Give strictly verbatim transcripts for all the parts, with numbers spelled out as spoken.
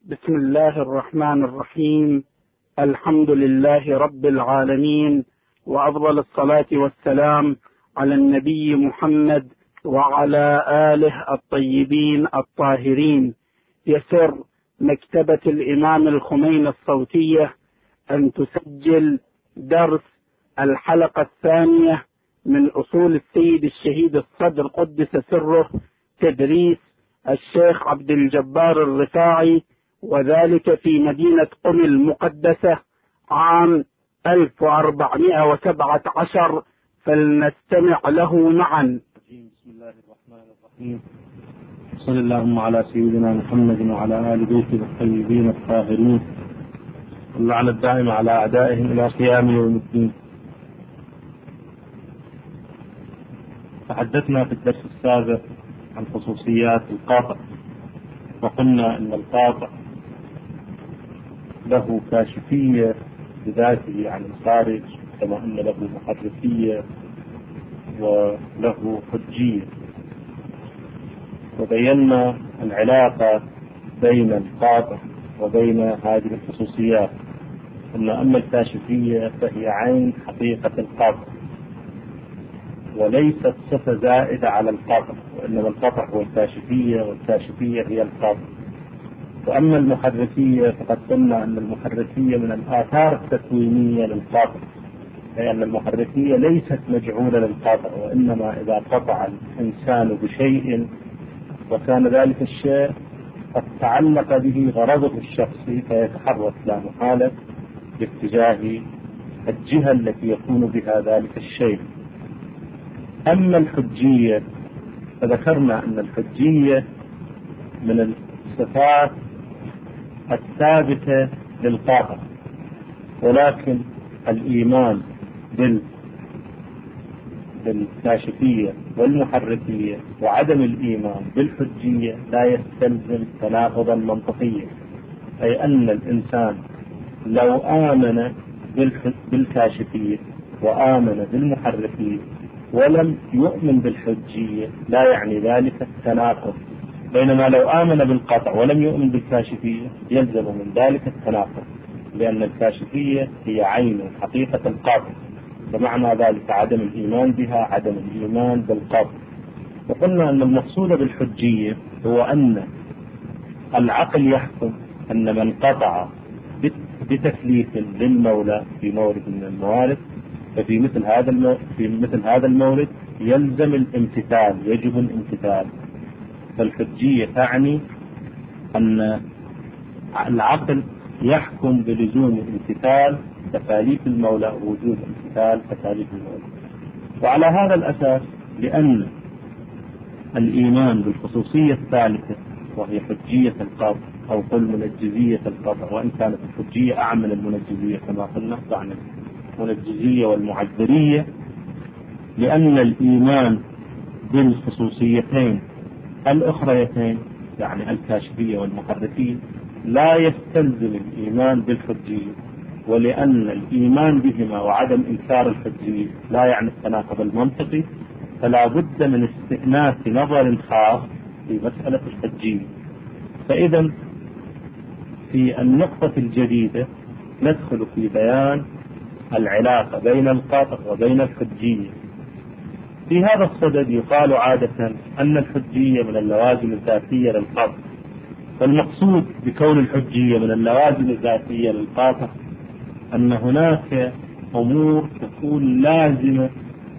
بسم الله الرحمن الرحيم. الحمد لله رب العالمين، وأفضل الصلاة والسلام على النبي محمد وعلى آله الطيبين الطاهرين. يسر مكتبة الإمام الخميني الصوتية أن تسجل درس الحلقة الثانية من أصول السيد الشهيد الصدر قدس سره، تدريس الشيخ عبد الجبار الرفاعي، وذلك في مدينة قم المقدسة عام ألف وأربعمائة وسبعة عشر، فلنستمع له معا. بسم الله الرحمن الرحيم. صلى اللهم على سيدنا محمد وعلى آل بيته الطيبين الطاهرين، واللعنة الدائمة على أعدائهم إلى قيام يوم الدين. تحدثنا في الدرس السابق عن خصوصيات القاطع، وقلنا أن القاطع له كاشفية بذاته عن الخارج، كما أن له محرفية وله حجية. وبينا العلاقة بين القاطع وبين هذه الخصوصيات، أن أما الكاشفية فهي عين حقيقة القاطع، وليست صفة زائدة على القاطع، وإنما القاطع هو الكاشفية والكاشفية هي القاطع. وأما المحرفية فقد قلنا أن المحرفية من الآثار التكوينية للقاطع، أي أن المحرفية ليست مجعولة للقاطع، وإنما إذا قطع الإنسان بشيء وكان ذلك الشيء قد تعلق به غرضه الشخصي فيتحرك لا محالة باتجاه الجهة التي يكون بها ذلك الشيء. أما الحجية فذكرنا أن الحجية من الصفات الثابتة للقاطع، ولكن الإيمان بال بالكاشفية والمحرفية وعدم الإيمان بالحجية لا يستلزم تناقضا منطقيا، أي أن الإنسان لو آمن بالكاشفية وآمن بالمحرفية ولم يؤمن بالحجية لا يعني ذلك التناقض، بينما لو آمن بالقطع ولم يؤمن بالكاشفية يلزم من ذلك التناقض، لأن الكاشفية هي عين حقيقة القاطع، فمعنى ذلك عدم الإيمان بها عدم الإيمان بالقاطع. وقلنا أن المقصود بالحجية هو أن العقل يحكم أن من قطع بتكليف للمولى في مورد من الموارد، ففي مثل هذا المو... في مثل هذا المورد يلزم الامتثال، يجب الامتثال. فالحجية تعني أن العقل يحكم بلزوم امتثال تكاليف المولى ووجوب امتثال تكاليف المولى. وعلى هذا الأساس، لأن الإيمان بالخصوصية الثالثة وهي حجية القاطع أو قل منجزية القاطع، وإن كانت الحجية أعم من المنجزية كما قلنا، تعني المنجزية والمعذرية، لأن الإيمان بالخصوصيتين الأخريتين يعني الكاشفية والمحرفية لا يستلزم الإيمان بالحجية، ولأن الإيمان بهما وعدم إنكار الحجية لا يعني التناقض المنطقي، فلا بد من استئناس نظر خاص في مسألة الحجية. فإذا في النقطة الجديدة ندخل في بيان العلاقة بين القاطع وبين الحجية. في هذا الصدد يقال عادة أن الحجية من اللوازم الذاتية للقاطع، فالمقصود بكون الحجية من اللوازم الذاتية للقاطع أن هناك أمور تكون لازمة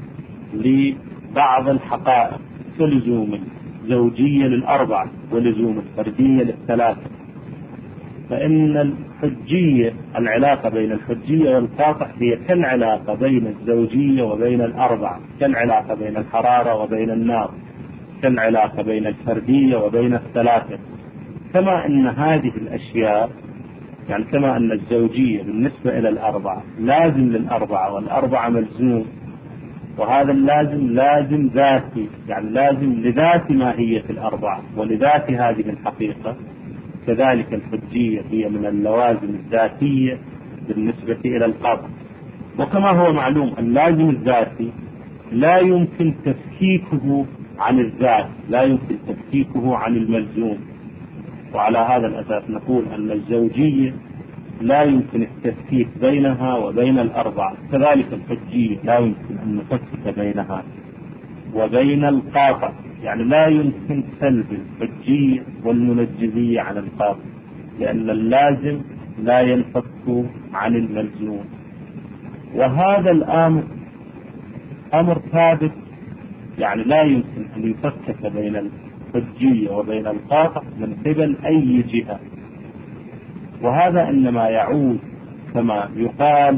لبعض الحقائق، كلزوم الزوجية للأربعة ولزوم الفردية للثلاثة. فإن الحجية العلاقة بين الحجية والقاطع هي كالعلاقة بين الزوجية وبين الأربعة، كالعلاقة بين الحرارة وبين النار، كالعلاقة بين الفردية وبين الثلاثة. كما أن هذه الأشياء يعني كما أن الزوجية بالنسبة إلى الأربعة لازم للأربعة والأربعة ملزوم، وهذا اللازم لازم ذاتي يعني لازم لذات ماهية الأربعة ولذات هذه الحقيقة، كذلك الحجية هي من اللوازم الذاتية بالنسبة إلى القاطع. وكما هو معلوم اللازم الذاتي لا يمكن تفكيكه عن الذات، لا يمكن تفكيكه عن الملزوم، وعلى هذا الأساس نقول أن الزوجية لا يمكن التفكيك بينها وبين الأربعة، كذلك الحجية لا يمكن أن نفكك بينها وبين القاطع، يعني لا يمكن سلب الحجية والمنجزية عن القاطع، لأن اللازم لا ينفك عن الملزوم. وهذا الأمر أمر ثابت، يعني لا يمكن أن يفكك بين الحجية وبين القاطع من قبل أي جهة. وهذا إنما يعود كما يقال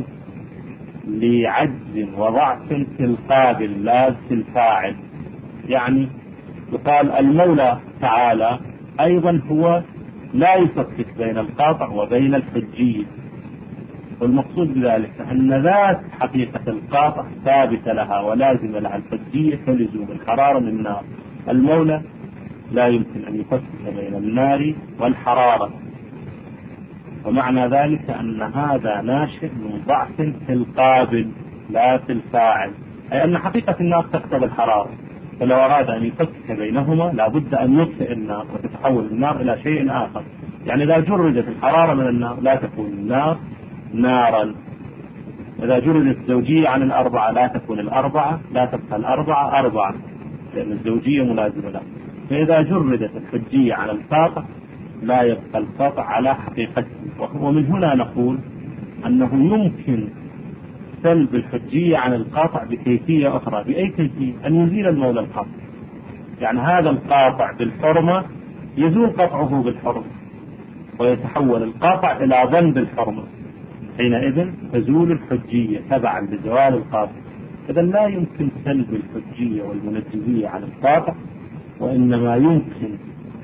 لعجز وضعف في القابل لا في الفاعل، يعني يقال المولى تعالى أيضا هو لا يفكك بين القاطع وبين الحجية، والمقصود بذلك أن ذات حقيقة القاطع ثابتة لها ولازم لها الحجية كلزوم الحرارة من النار. المولى لا يمكن أن يفكك بين النار والحرارة، ومعنى ذلك أن هذا ناشئ من ضعف في القابل لا في الفاعل، أي أن حقيقة النار تقتضي الحرارة، فلو أراد أن يفكك بينهما لابد أن يطفئ النار وتتحول النار إلى شيء آخر. يعني إذا جردت الحرارة من النار لا تكون النار نارا، إذا جردت الزوجية عن الأربعة لا تكون الأربعة، لا تبقى الأربعة أربعة لأن الزوجية ملازمة لها. فإذا جردت الحجية عن القاطع لا يبقى القاطع على حقيقته. ومن هنا نقول أنه يمكن سلب الحجية عن القاطع بكيفية أخرى. بأي كيفية؟ أن يزيل المولى القاطع، يعني هذا القاطع بالحرمة يزول قطعه بالحرمة ويتحول القاطع إلى ظن بالحرمة، حينئذ تزول الحجية تبعا لزوال القاطع. إذا لا يمكن سلب الحجية والمنجزية عن القاطع، وإنما يمكن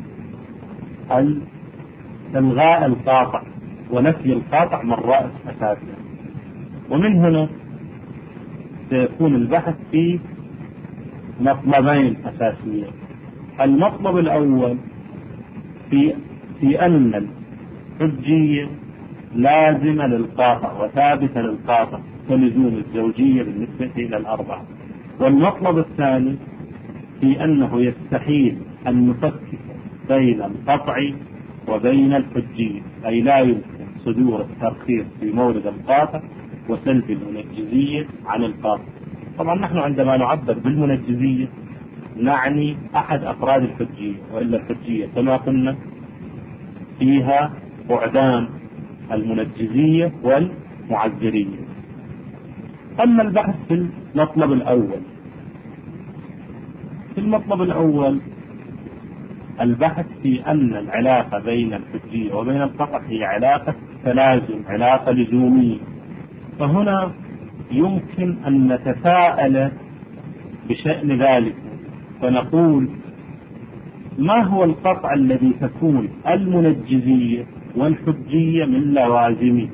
إلغاء القاطع ونفي القاطع من رأس أساسه. ومن هنا سيكون البحث في مطلبين أساسيين. المطلب الأول في في أن الحجية لازمة للقاطع وثابتة للقاطع كلزوم الزوجية بالنسبة إلى الأربعة. والمطلب الثاني في أنه يستحيل أن نفكك بين القطع وبين الحجية، أي لا يمكن صدور الترخيص في مورد القاطع وسلب المنجزية عن القاطع. طبعا نحن عندما نعبر بالمنجزية نعني أحد أفراد الحجية، وإلا الحجية كما قلنا فيها بعدان المنجزية والمعذرية. أما البحث في المطلب الأول، في المطلب الأول البحث في أن العلاقة بين الحجية وبين القطع هي علاقة تلازم، علاقة لزومية. فهنا يمكن أن نتساءل بشأن ذلك فنقول ما هو القطع الذي تكون المنجزية والحجية من لوازمه؟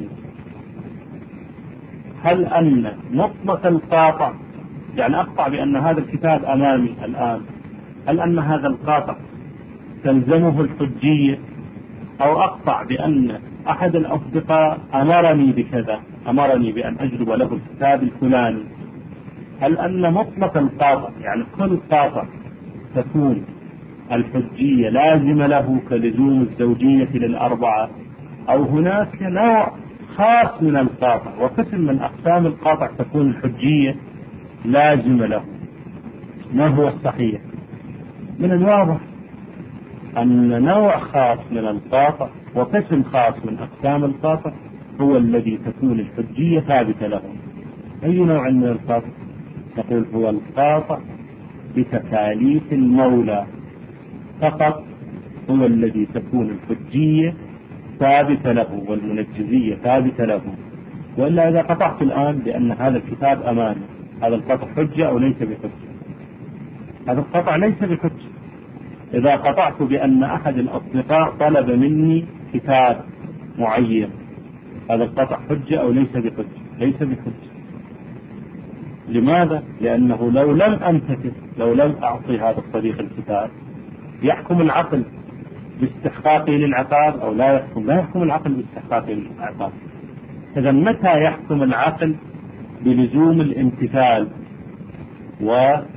هل أن مطلق القاطع، يعني أقطع بأن هذا الكتاب أمامي الآن، هل أن هذا القاطع تلزمه الحجية؟ أو أقطع بأن أحد الأصدقاء أمرني بكذا، أمرني بأن أجلب له الكتاب الفلاني، هل أن مطلق القاطع يعني كل قاطع تكون الحجية لازمة له كلزوم الزوجية للأربعة؟ أو هناك نوع خاص من القاطع وقسم من أقسام القاطع تكون الحجية لازمة له؟ ما هو الصحيح؟ من الواضح أن نوع خاص من القاطع وقسم خاص من أقسام القاطع هو الذي تكون الحجية ثابتة له. أي نوع من القاطع؟ نقول هو القاطع بتكاليف المولى فقط هو الذي تكون الحجية ثابتة له والمنجزية ثابتة له. وإلا إذا قطعت الآن بأن هذا الكتاب أمامي، هذا القطع حجة أو ليس بحجة؟ هذا القطع ليس بحجة. إذا قطعت بأن أحد الأصدقاء طلب مني كتاب معين، هذا القطع حجة أو ليس بحجة؟ ليس بحجة. لماذا؟ لأنه لو لم أمتثل، لو لم أعطي هذا الصديق الكتاب يحكم العقل باستحقاقه للعقاب أو لا يحكم؟ لا يحكم العقل باستحقاقه للعقاب. إذا متى يحكم العقل بلزوم الامتثال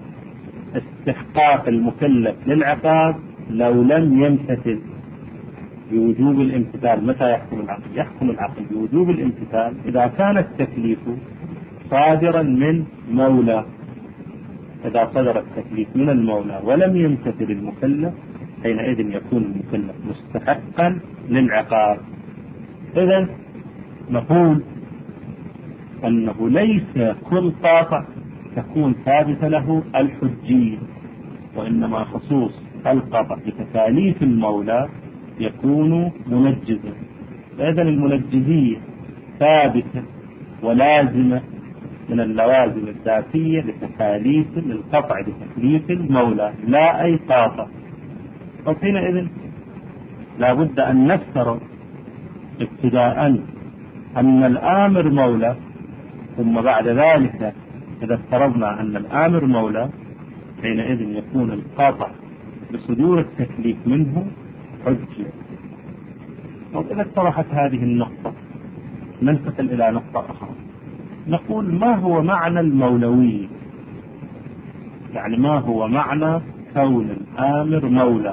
واستحقاق المكلف للعقاب؟ لو لم يمتثل. بوجوب الامتثال. متى يحكم العقل؟ يحكم العقل بوجوب الامتثال إذا كان التكليف صادرا من مولى. إذا صدر التكليف من المولى ولم يمتثل المكلف حينئذ يكون المكلف مستحقا للعقاب. إذن نقول أنه ليس كل قاطع تكون ثابت له الحجية، وإنما خصوص القطع بتكاليف المولى يكون منجزا. فإذن المنجزية ثابتة ولازمة من اللوازم الذاتية لتكاليف للقطع بتكليف المولى لا أي قاطع. وحينئذ لا بد أن نفترض ابتداء أن الآمر مولى، ثم بعد ذلك إذا افترضنا أن الآمر مولى حينئذ يكون القاطع بصدور التكليف منه حجة. وإذا اتضحت هذه النقطة ننتقل إلى نقطة أخرى، نقول ما هو معنى المولوية؟ يعني ما هو معنى كون الآمر مولى؟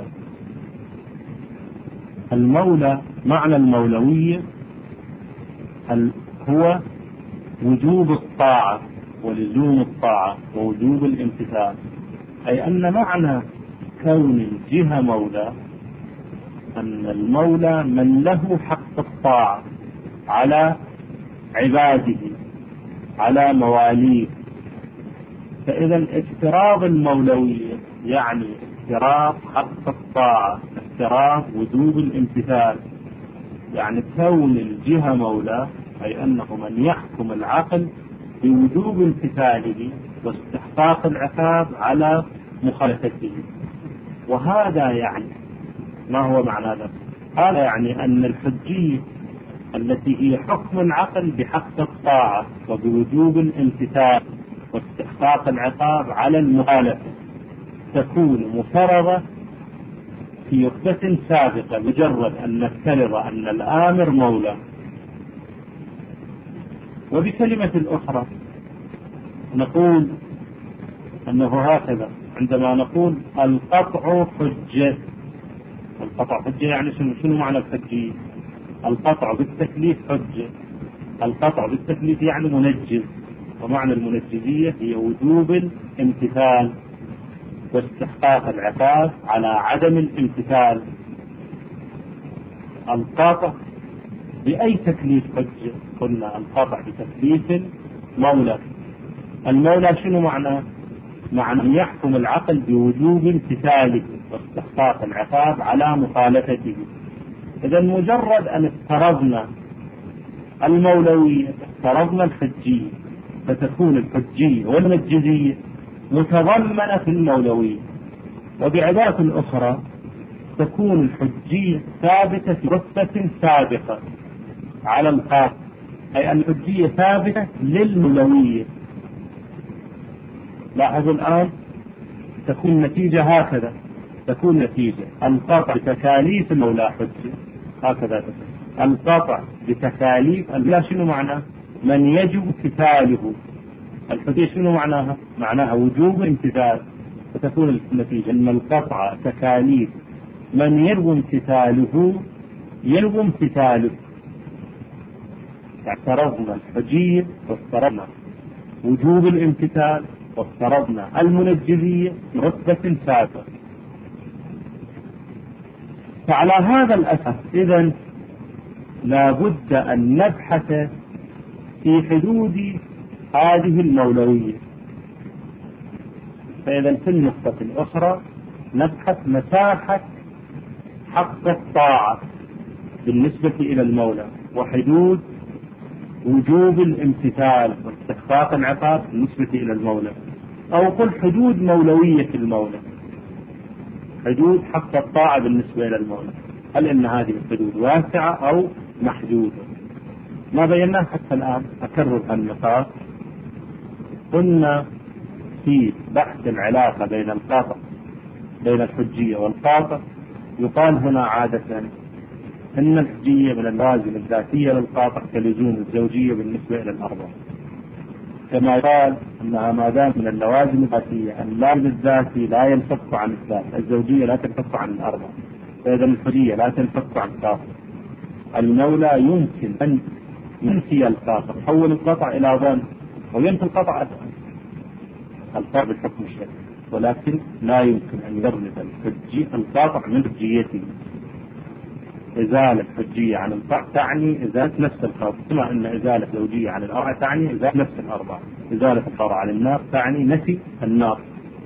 المولى معنى المولوية هو وجوب الطاعة ولزوم الطاعة ووجوب الامتثال. أي أن معنى كون الجهة مولى أن المولى من له حق الطاعة على عباده على مواليه. فإذا افتراض المولوية يعني افتراض حق الطاعة، افتراض وجوب الامتثال، يعني كون الجهة مولى أي أنه من يحكم العقل بوجوب امتثاله واستحقاق العقاب على مخالفته. وهذا يعني ما هو معنى ذلك؟ هذا يعني أن الحجية التي هي حكم العقل بحق الطاعة وبوجوب الامتثال واستحقاق العقاب على المخالفة تكون مفرضة في رتبة سابقة مجرد أن نفترض أن الآمر مولى. وبكلمة أخرى نقول أنه هكذا عندما نقول القطع حجة. القطع حجة يعني شنو؟ شنو معنى الحجية؟ القطع بالتكليف حجة. القطع بالتكليف يعني منجز، ومعنى المنجزية هي وجوب الامتثال واستحقاق العقاب على عدم الامتثال. القطع بأي تكليف حجة؟ قلنا القطع بتكليف المولى. المولى شنو معناه؟ معنى أن يحكم العقل بوجوب امتثاله واستحقاق العقاب على مخالفته. إذا مجرد أن افترضنا المولوية افترضنا الحجية، فتكون الحجية والمنجزية متضمنة في المولوية. وبعبارة أخرى تكون الحجية ثابتة في رتبة سابقة على القاطع، أي أن الحجية ثابتة للمولوية. لاحظوا الآن تكون النتيجة هكذا، تكون نتيجة القطع بتكاليف المولى حجة. هكذا تكون القطع بتكاليف لا شنو معناه؟ من يجب امتثاله. الحجية شنو معناها؟ معناها وجوب امتثال. فتكون النتيجة أن القطع تكاليف من يجب امتثاله يجب امتثاله. اعترضنا الحجية وافترضنا وجوب الامتثال وافترضنا المنجزية رتبة سابقة. فعلى هذا الأساس إذن لا بد أن نبحث في حدود هذه المولوية. فإذا في النقطة الأخرى نبحث مساحة حق الطاعة بالنسبة إلى المولى وحدود وجوب الامتثال واستحقاق العقاب بالنسبة إلى المولى، أو قل حدود مولوية المولى، حدود حق الطاعة بالنسبة إلى المولى. هل إن هذه الحدود واسعة أو محدودة؟ ما بيناه حتى الآن. أكرر النقاط. قلنا في بحث العلاقة بين القاطع بين الحجية والقاطع يقال هنا عادة إن الحجية من اللوازم الذاتية للقاطع كلزوم الزوجية بالنسبة إلى الأربعة، كما يقال أنها ما دام من اللوازم الذاتية اللازم الذاتي لا ينفك عن الذات، الزوجية لا تنفك عن الأربعة. فإذا الحجية لا تنفك عن قاطع. المولى يمكن أن ينفي القاطع، يحول القطع إلى ظن وينفي القطع أسهل القاطع بالحكم الشرعي، ولكن لا يمكن أن يجرد الحجي القاطع من حجيته. إزالة حجية عن القطع تعني إزالة نفس القاطع، كما أن إزالة زوجية عن الأربعة تعني إزالة نفس الأربعة. إزالة القطع عن النار تعني نفي النار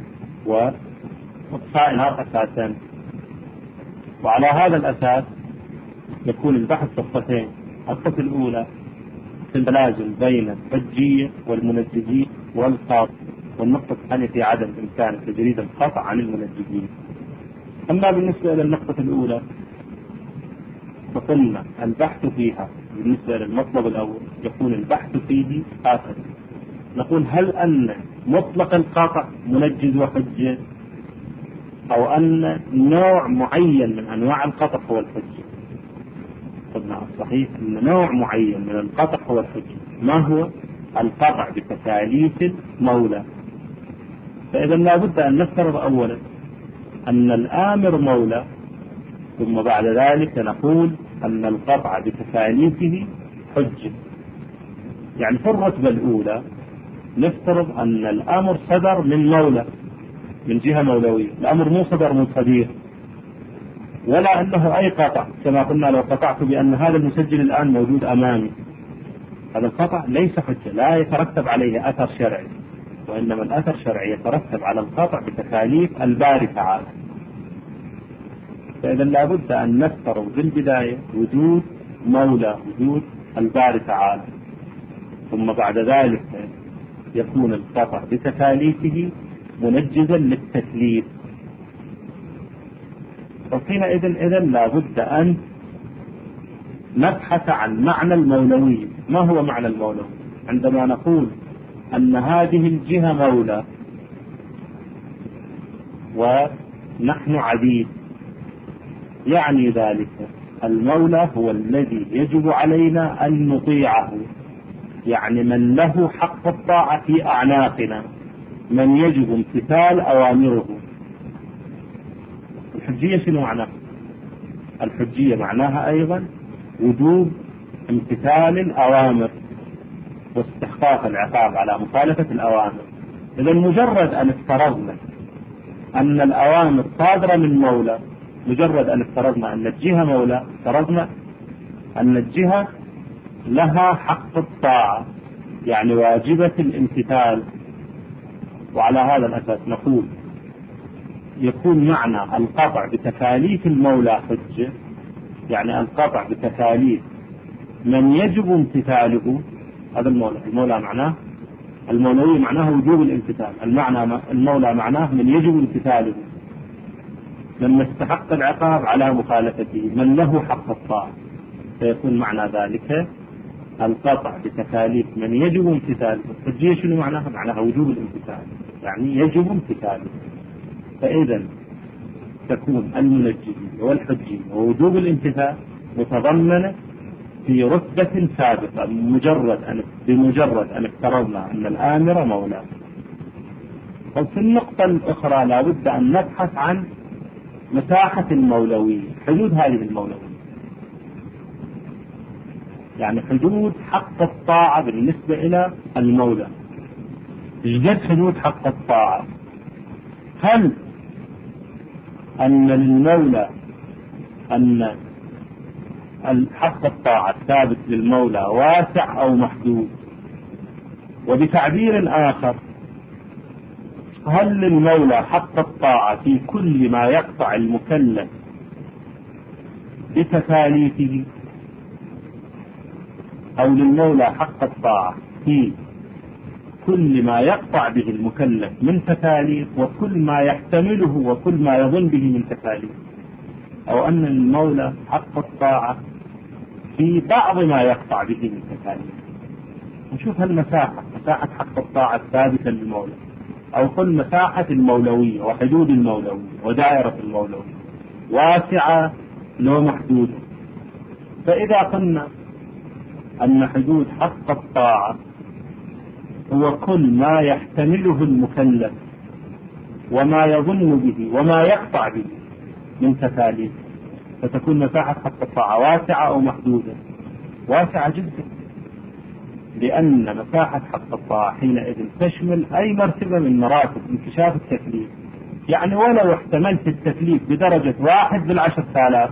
وإطفاء النار أساسا. وعلى هذا الأساس يكون البحث صفتين: الصفة الأولى في التلازم بين الحجية والمنجزين والقاطع، والنقطة الثانية في عدم إمكان تجريد القطع عن المنجزين. أما بالنسبة إلى النقطة الأولى فقلنا البحث فيها بالنسبة للمطلب الأول يكون البحث فيه آخر. نقول هل أن مطلق القطع منجز وحجة، أو أن نوع معين من أنواع القطع هو الحجة؟ قلنا الصحيح أن نوع معين من القطع هو الحجة. ما هو؟ القطع بتكاليف المولى. فإذا لا بد أن نفترض أولا أن الآمر مولى، ثم بعد ذلك نقول أن القطع بتكاليفه حجة. يعني في الرتبة الأولى نفترض أن الأمر صدر من مولى، من جهة مولوية. الأمر مو صدر من صديق ولا أنه أي قطع، كما قلنا لو قطعت بأن هذا المسجل الآن موجود أمامي، هذا القطع ليس حجة، لا يترتب عليه أثر شرعي، وإنما الأثر الشرعي يترتب على القطع بتكاليف الباري تعالى. فإذا لا بد أن نفترض بالبداية وجود مولى، وجود الباري تعالى، ثم بعد ذلك يكون القطع بتكاليفه منجزا للتكليف. وحينئذ إذن لا بد أن نبحث عن معنى المولوية. ما هو معنى المولوية؟ عندما نقول أن هذه الجهة مولى ونحن عبيد، يعني ذلك المولى هو الذي يجب علينا أن نطيعه، يعني من له حق الطاعة في أعناقنا، من يجب امتثال أوامره. الحجية شنو معناها؟ الحجية معناها أيضا وجوب امتثال الأوامر واستحقاق العقاب على مخالفة الأوامر. إذا مجرد أن افترضنا أن الأوامر صادرة من مولى، مجرد أن افترضنا أن الجهة مولى، افترضنا أن الجهة لها حق الطاعة، يعني واجبة الامتثال. وعلى هذا الأساس نقول يكون معنى القطع بتكاليف المولى حجة، يعني القطع بتكاليف من يجب امتثاله. هذا المولى، المولى معناه المولوية معناه وجوب الامتثال، المعنى المولى معناه من يجب امتثاله، من يستحق العقاب على مخالفته، من له حق الطاعة. فيكون معنى ذلك القطع بتكاليف من يجب امتثاله. الحجية شنو معناها؟ معناها وجوب الامتثال، يعني يجب امتثاله. فإذا تكون المنجزية والحجية ووجوب الامتثال متضمنة في رتبة سابقة، بمجرد أن بمجرد أن افترضنا أن الآمر مولى. وفي النقطة الأخرى لا بد أن نبحث عن مساحة المولوية، حدود هذه المولوية، يعني حدود حق الطاعة بالنسبة إلى المولى. إيجاد حدود حق الطاعة، هل أن للمولى أن حق الطاعة الثابت للمولى واسع أو محدود؟ وبتعبير آخر، هل للمولى حق الطاعة في كل ما يقطع المكلف بتكاليفه، أو للمولى حق الطاعة في كل ما يقطع به المكلف من تكاليف وكل ما يحتمله وكل ما يظن به من تكاليف، أو أن للمولى حق الطاعة في بعض ما يقطع به من تكاليف؟ نشوف هالمساحة، مساحة حق الطاعة الثابتة للمولى، أو كل مساحة المولوية وحدود المولوية ودائرة المولوية واسعة لو محدودة. فإذا قلنا أن حدود حق الطاعة هو كل ما يحتمله المكلف وما يظن به وما يقطع به من تكاليف، فتكون مساحة حق الطاعة واسعة أو محدودة؟ واسعة جدا، لأن مساحة حق الطاعة حينئذ تشمل أي مرتبة من مراتب انكشاف التكليف. يعني ولو احتملت التكليف بدرجة واحد بالعشر آلاف،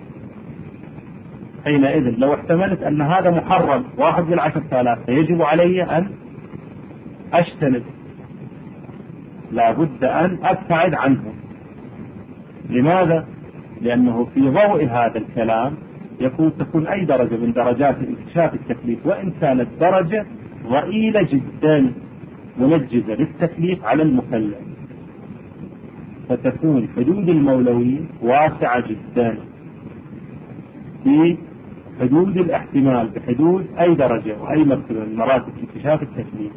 حينئذ لو احتملت أن هذا محرم واحد بالعشر آلاف فيجب علي أن أجتنب، لا بد أن أبتعد عنه. لماذا؟ لأنه في ضوء هذا الكلام يكون تكون أي درجة من درجات انكشاف التكليف وإن كانت درجة ضئيلة جدا منجزة للتكليف على المكلف، فتكون حدود المولوية واسعة جدا في حدود الاحتمال بحدود أي درجة وأي مرتبة من مراتب انكشاف التكليف.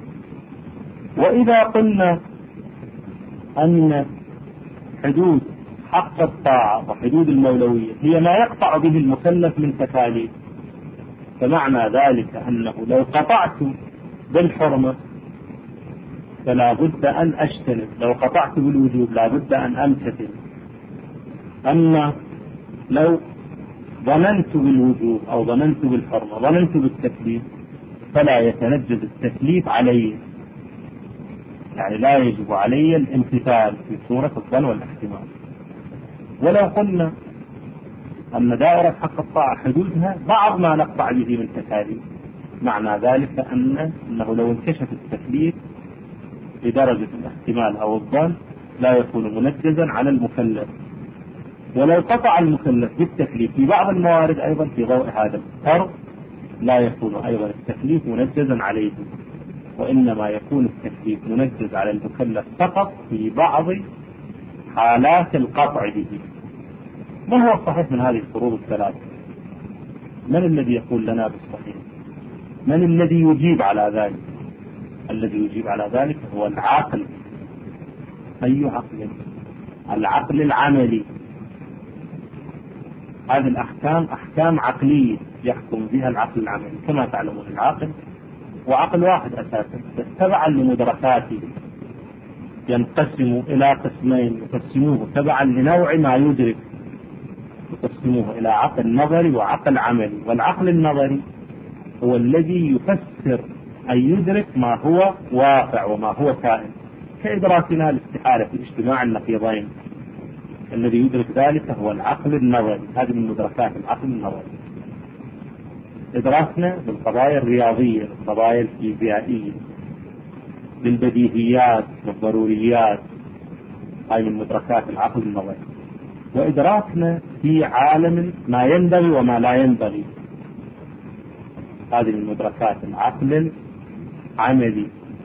وإذا قلنا أن حدود حق الطاعة وحدود المولوية هي ما يقطع به المكلف من تكاليف، فمعنى ذلك أنه لو قطعت بالحرمة فلا بد أن أجتنب، لو قطعت بالوجوب لا بد أن أمتثل. أما لو ظننت بالوجوب أو ظننت بالحرمة ظننت بالتكليف فلا يتنجز التكليف علي، يعني لا يجب علي الامتثال في صورة الظن والاحتمال. ولو قلنا أن دائرة حق الطاعة حدودها بعض ما نقطع به من تكاليف، معنى ذلك أن أنه لو انكشف التكليف بدرجة الاحتمال أو الظن لا يكون منجزا على المكلف. ولو قطع المكلف بالتكليف في بعض الموارد أيضا في ضوء هذا الفرق لا يكون أيضا التكليف منجزا عليه، وإنما يكون التكليف منجز على المكلف فقط في بعض حالات القطع به. ما هو الصحيح من هذه الفروض الثلاثة؟ من الذي يقول لنا بالصحيح؟ من الذي يجيب على ذلك؟ الذي يجيب على ذلك هو العقل. أي عقل؟ العقل العملي. هذه الأحكام أحكام عقلية يحكم بها العقل العملي. كما تعلمون العقل وعقل واحد أساسا، تبعا لمدركاته ينقسم إلى قسمين، يقسموه تبعا لنوع ما يدرك، يقسموه إلى عقل نظري وعقل عملي. والعقل النظري هو الذي يفسر أي يدرك ما هو واقع وما هو كائن، كإدراكنا الاستحالة في اجتماع النقيضين. الذي يدرك ذلك هو العقل النظري، هذه من مدركات العقل النظري. إدراكنا بالقضايا الرياضية، بالقضايا الفيزيائية، بالبديهيات والضروريات، هذه من مدركات العقل النظري. وإدراكنا في عالم ما ينبغي وما لا ينبغي، هذه من مدركات العقل العملي.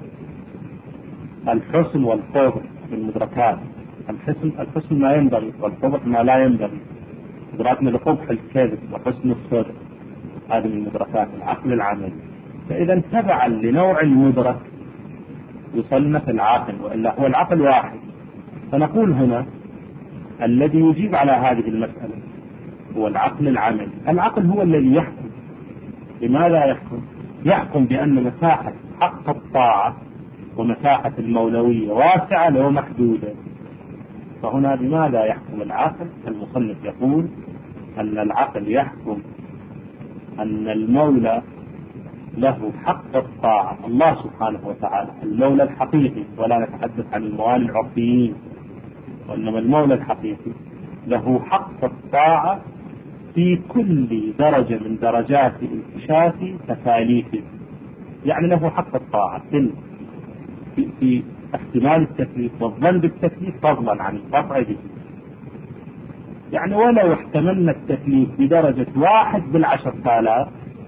الحسن والقبح من مدركات الحسن، الحسن ما ينبغي والقبح ما لا ينبغي. إدراكنا لقبح الكذب وحسن الصدق، هذه من مدركات العقل العملي. فإذا تبعا لنوع المدرك يصنف العقل، وإلا هو العقل واحد. فنقول هنا الذي يجيب على هذه المسألة هو العقل العملي. العقل هو الذي يحكم. لماذا يحكم؟ يحكم بأن مساحة حق الطاعة ومساحة المولوية واسعة لو محدودة. فهنا بماذا يحكم العقل؟ المصنف يقول أن العقل يحكم أن المولى له حق الطاعة، الله سبحانه وتعالى المولى الحقيقي، ولا نتحدث عن الموالي العرفيين، وإنما المولى الحقيقي له حق الطاعة في كل درجة من درجات انكشاف تكاليفه. يعني له حق الطاعة في, في احتمال التكليف والظن بالتكليف فضلا عن القطع به. يعني ولو احتملنا التكليف بدرجة واحد بالعشر آلاف،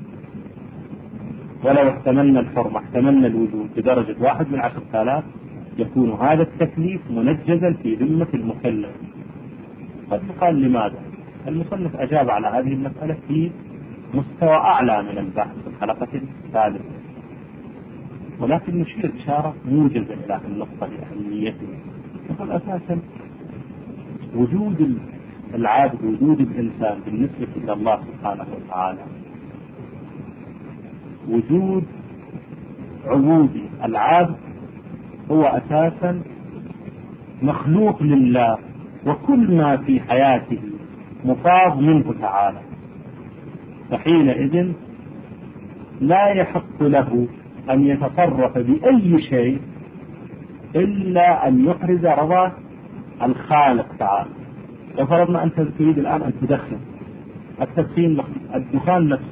ولو احتملنا الحرمة احتملنا الوجود بدرجة واحد بالعشر آلاف، يكون هذا التكليف منجزا في ذمة المكلف. قد يقال لماذا؟ المصنف أجاب على هذه المسألة في مستوى أعلى من البحث في الحلقة الثالثة، ولكن نشير إشارة موجزة إلى النقطة لأهميتها. يقول أساسا وجود العابد، وجود الإنسان بالنسبة إلى الله سبحانه وتعالى، وجود عبودي العابد هو أساسا مخلوق لله، وكل ما في حياته مفاض منه تعالى، فحينئذ لا يحق له أن يتصرف بأي شيء إلا أن يحرز رضا الخالق تعالى. لو فرضنا أنت تريد الآن أن تدخن، التدخين الدخان نفسه،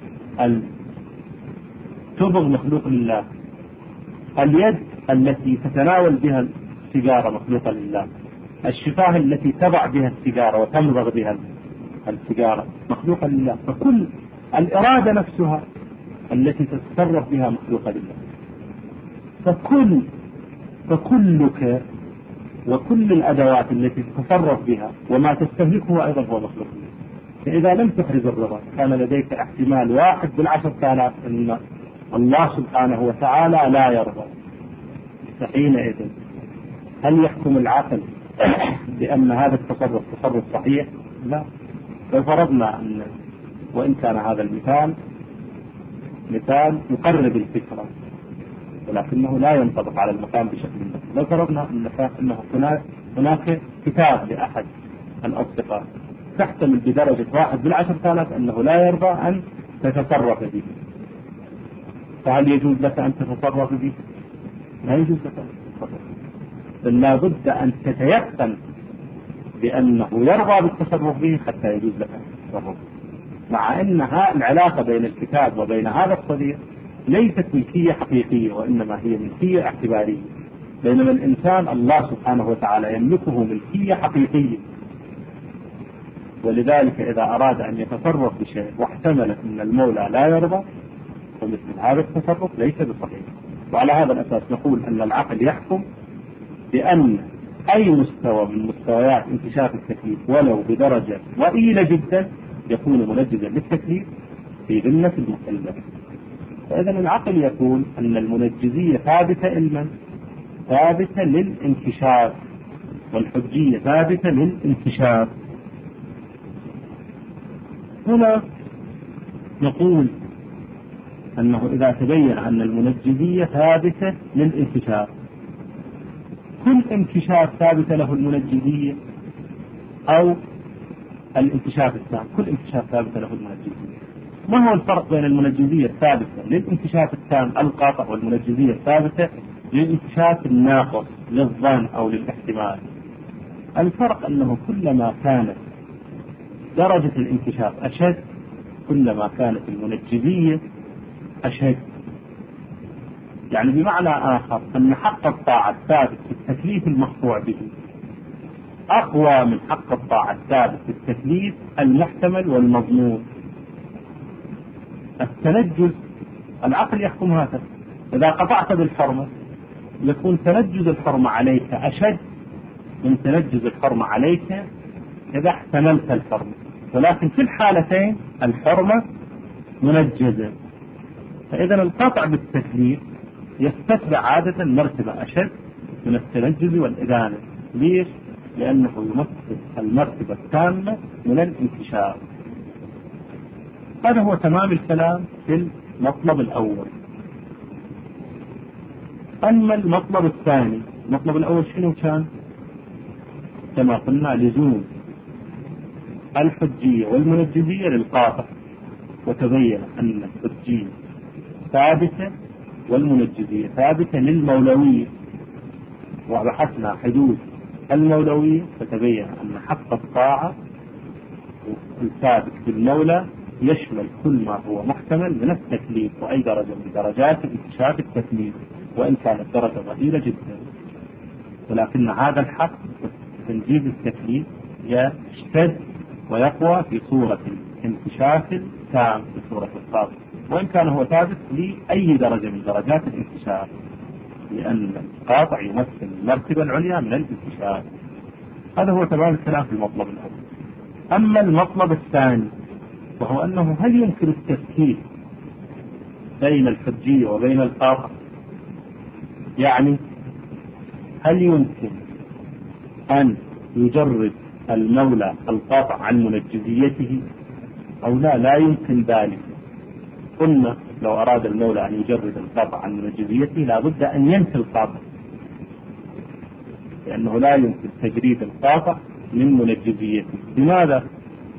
التبغ مخلوق لله، اليد التي تتناول بها السيجارة مخلوقة لله، الشفاه التي تضع بها السيجارة وتمضغ بها السيجارة مخلوقة لله، فكل الإرادة نفسها التي تتصرف بها مخلوقة لله. فكل فكلك وكل الأدوات التي تتصرف بها وما تستهلكه أيضا هو مخلوق لله. فإذا لم تحرز الرضا كان لديك احتمال واحد بالعشر آلاف أن الله سبحانه وتعالى لا يرضى. فحينئذ هل يحكم العقل بأن هذا التصرف تصرف صحيح؟ لا. لو فرضنا أن، وإن كان هذا المثال مثال يقرب الفكرة ولكنه لا ينطبق على المقام بشكل ما، لو فرضنا أنه هناك كتاب لأحد الأصدقاء تحتمل بدرجة واحد بالعشر آلاف أنه لا يرضى أن تتصرف به، فهل يجوز لك أن تتصرف به؟ لا يجوز لك أن تتصرف، بل لا بد أن تتيقن بأنه يرضى بالتصرف به حتى يجوز لك أن تتصرف. مع أن العلاقة بين الكتاب وبين هذا الصديق ليست ملكية حقيقية، وإنما هي ملكية اعتبارية، بينما الإنسان الله سبحانه وتعالى يملكه ملكية حقيقية. ولذلك إذا أراد أن يتصرف بشيء واحتمل أن المولى لا يرضى فمثل هذا التصرف ليس بصحيح. وعلى هذا الأساس نقول أن العقل يحكم بأن أي مستوى من مستويات انكشاف التكليف ولو بدرجة ضئيلة جدا يكون منجزا للتكليف في ذمة المكلف. فإذا العقل يقول أن المنجزية ثابتة علما، ثابتة للانكشاف، والحجية ثابتة للانكشاف. هنا نقول أنه إذا تبين أن المنجزية ثابتة للانكشاف، كل انكشاف ثابت له المنجزية أو الانكشاف التام، كل انكشاف ثابت له المنجزية. ما هو الفرق بين المنجزية الثابتة للانكشاف التام القاطع والمنجزية الثابتة للانكشاف الناقص للظن أو للاحتمال؟ الفرق أنه كلما كانت درجة الانكشاف أشد كلما كانت المنجزية أشد. يعني بمعنى آخر أن حق الطاعة الثابت في التكليف المقطوع به أقوى من حق الطاعة الثابت في التكليف المحتمل والمضمون. التنجز العقل يحكم هذا، إذا قطعت بالحرمة يكون تنجز الحرمة عليك أشد من تنجز الحرمة عليك إذا احتملت الحرمة، ولكن في الحالتين الحرمة منجزة. فإذا القطع بالتكليف يستتبع عادة مرتبة أشد من التنجز والإدانة. ليش؟ لأنه يمثل المرتبة التامة من الانكشاف. هذا هو تمام الكلام في المطلب الأول. أما المطلب الثاني، المطلب الأول شنو كان؟ كما قلنا لزوم الحجية والمنجزية للقاطع، وتبين أن الحجية ثابتة والمنجزية ثابتة للمولوية، وبحثنا حدود المولوية فتبين أن حق الطاعة الثابت بالمولى يشمل كل ما هو محتمل من التكليف وأي درجة من درجات انكشاف التكليف، وإن كانت درجة ضئيلة جدا. ولكن هذا الحق تنجيز التكليف يشتد ويقوى في صورة الانكشاف التام في صورة القاطع، وإن كان هو ثابت لأي درجة من درجات الانكشاف، لأن القاطع يمثل المرتبة العليا من الانكشاف. هذا هو تمام الكلام في المطلب الأول. أما المطلب الثاني وهو أنه هل يمكن التفكيك بين الحجية وبين القاطع؟ يعني هل يمكن أن يجرد المولى القاطع عن منجزيته أو لا؟ لا يمكن ذلك. قلنا لو أراد المولى أن يجرد القاطع عن منجزيته لا بد أن ينفي القاطع، لأنه لا يمكن تجريد القاطع من منجزيته. لماذا؟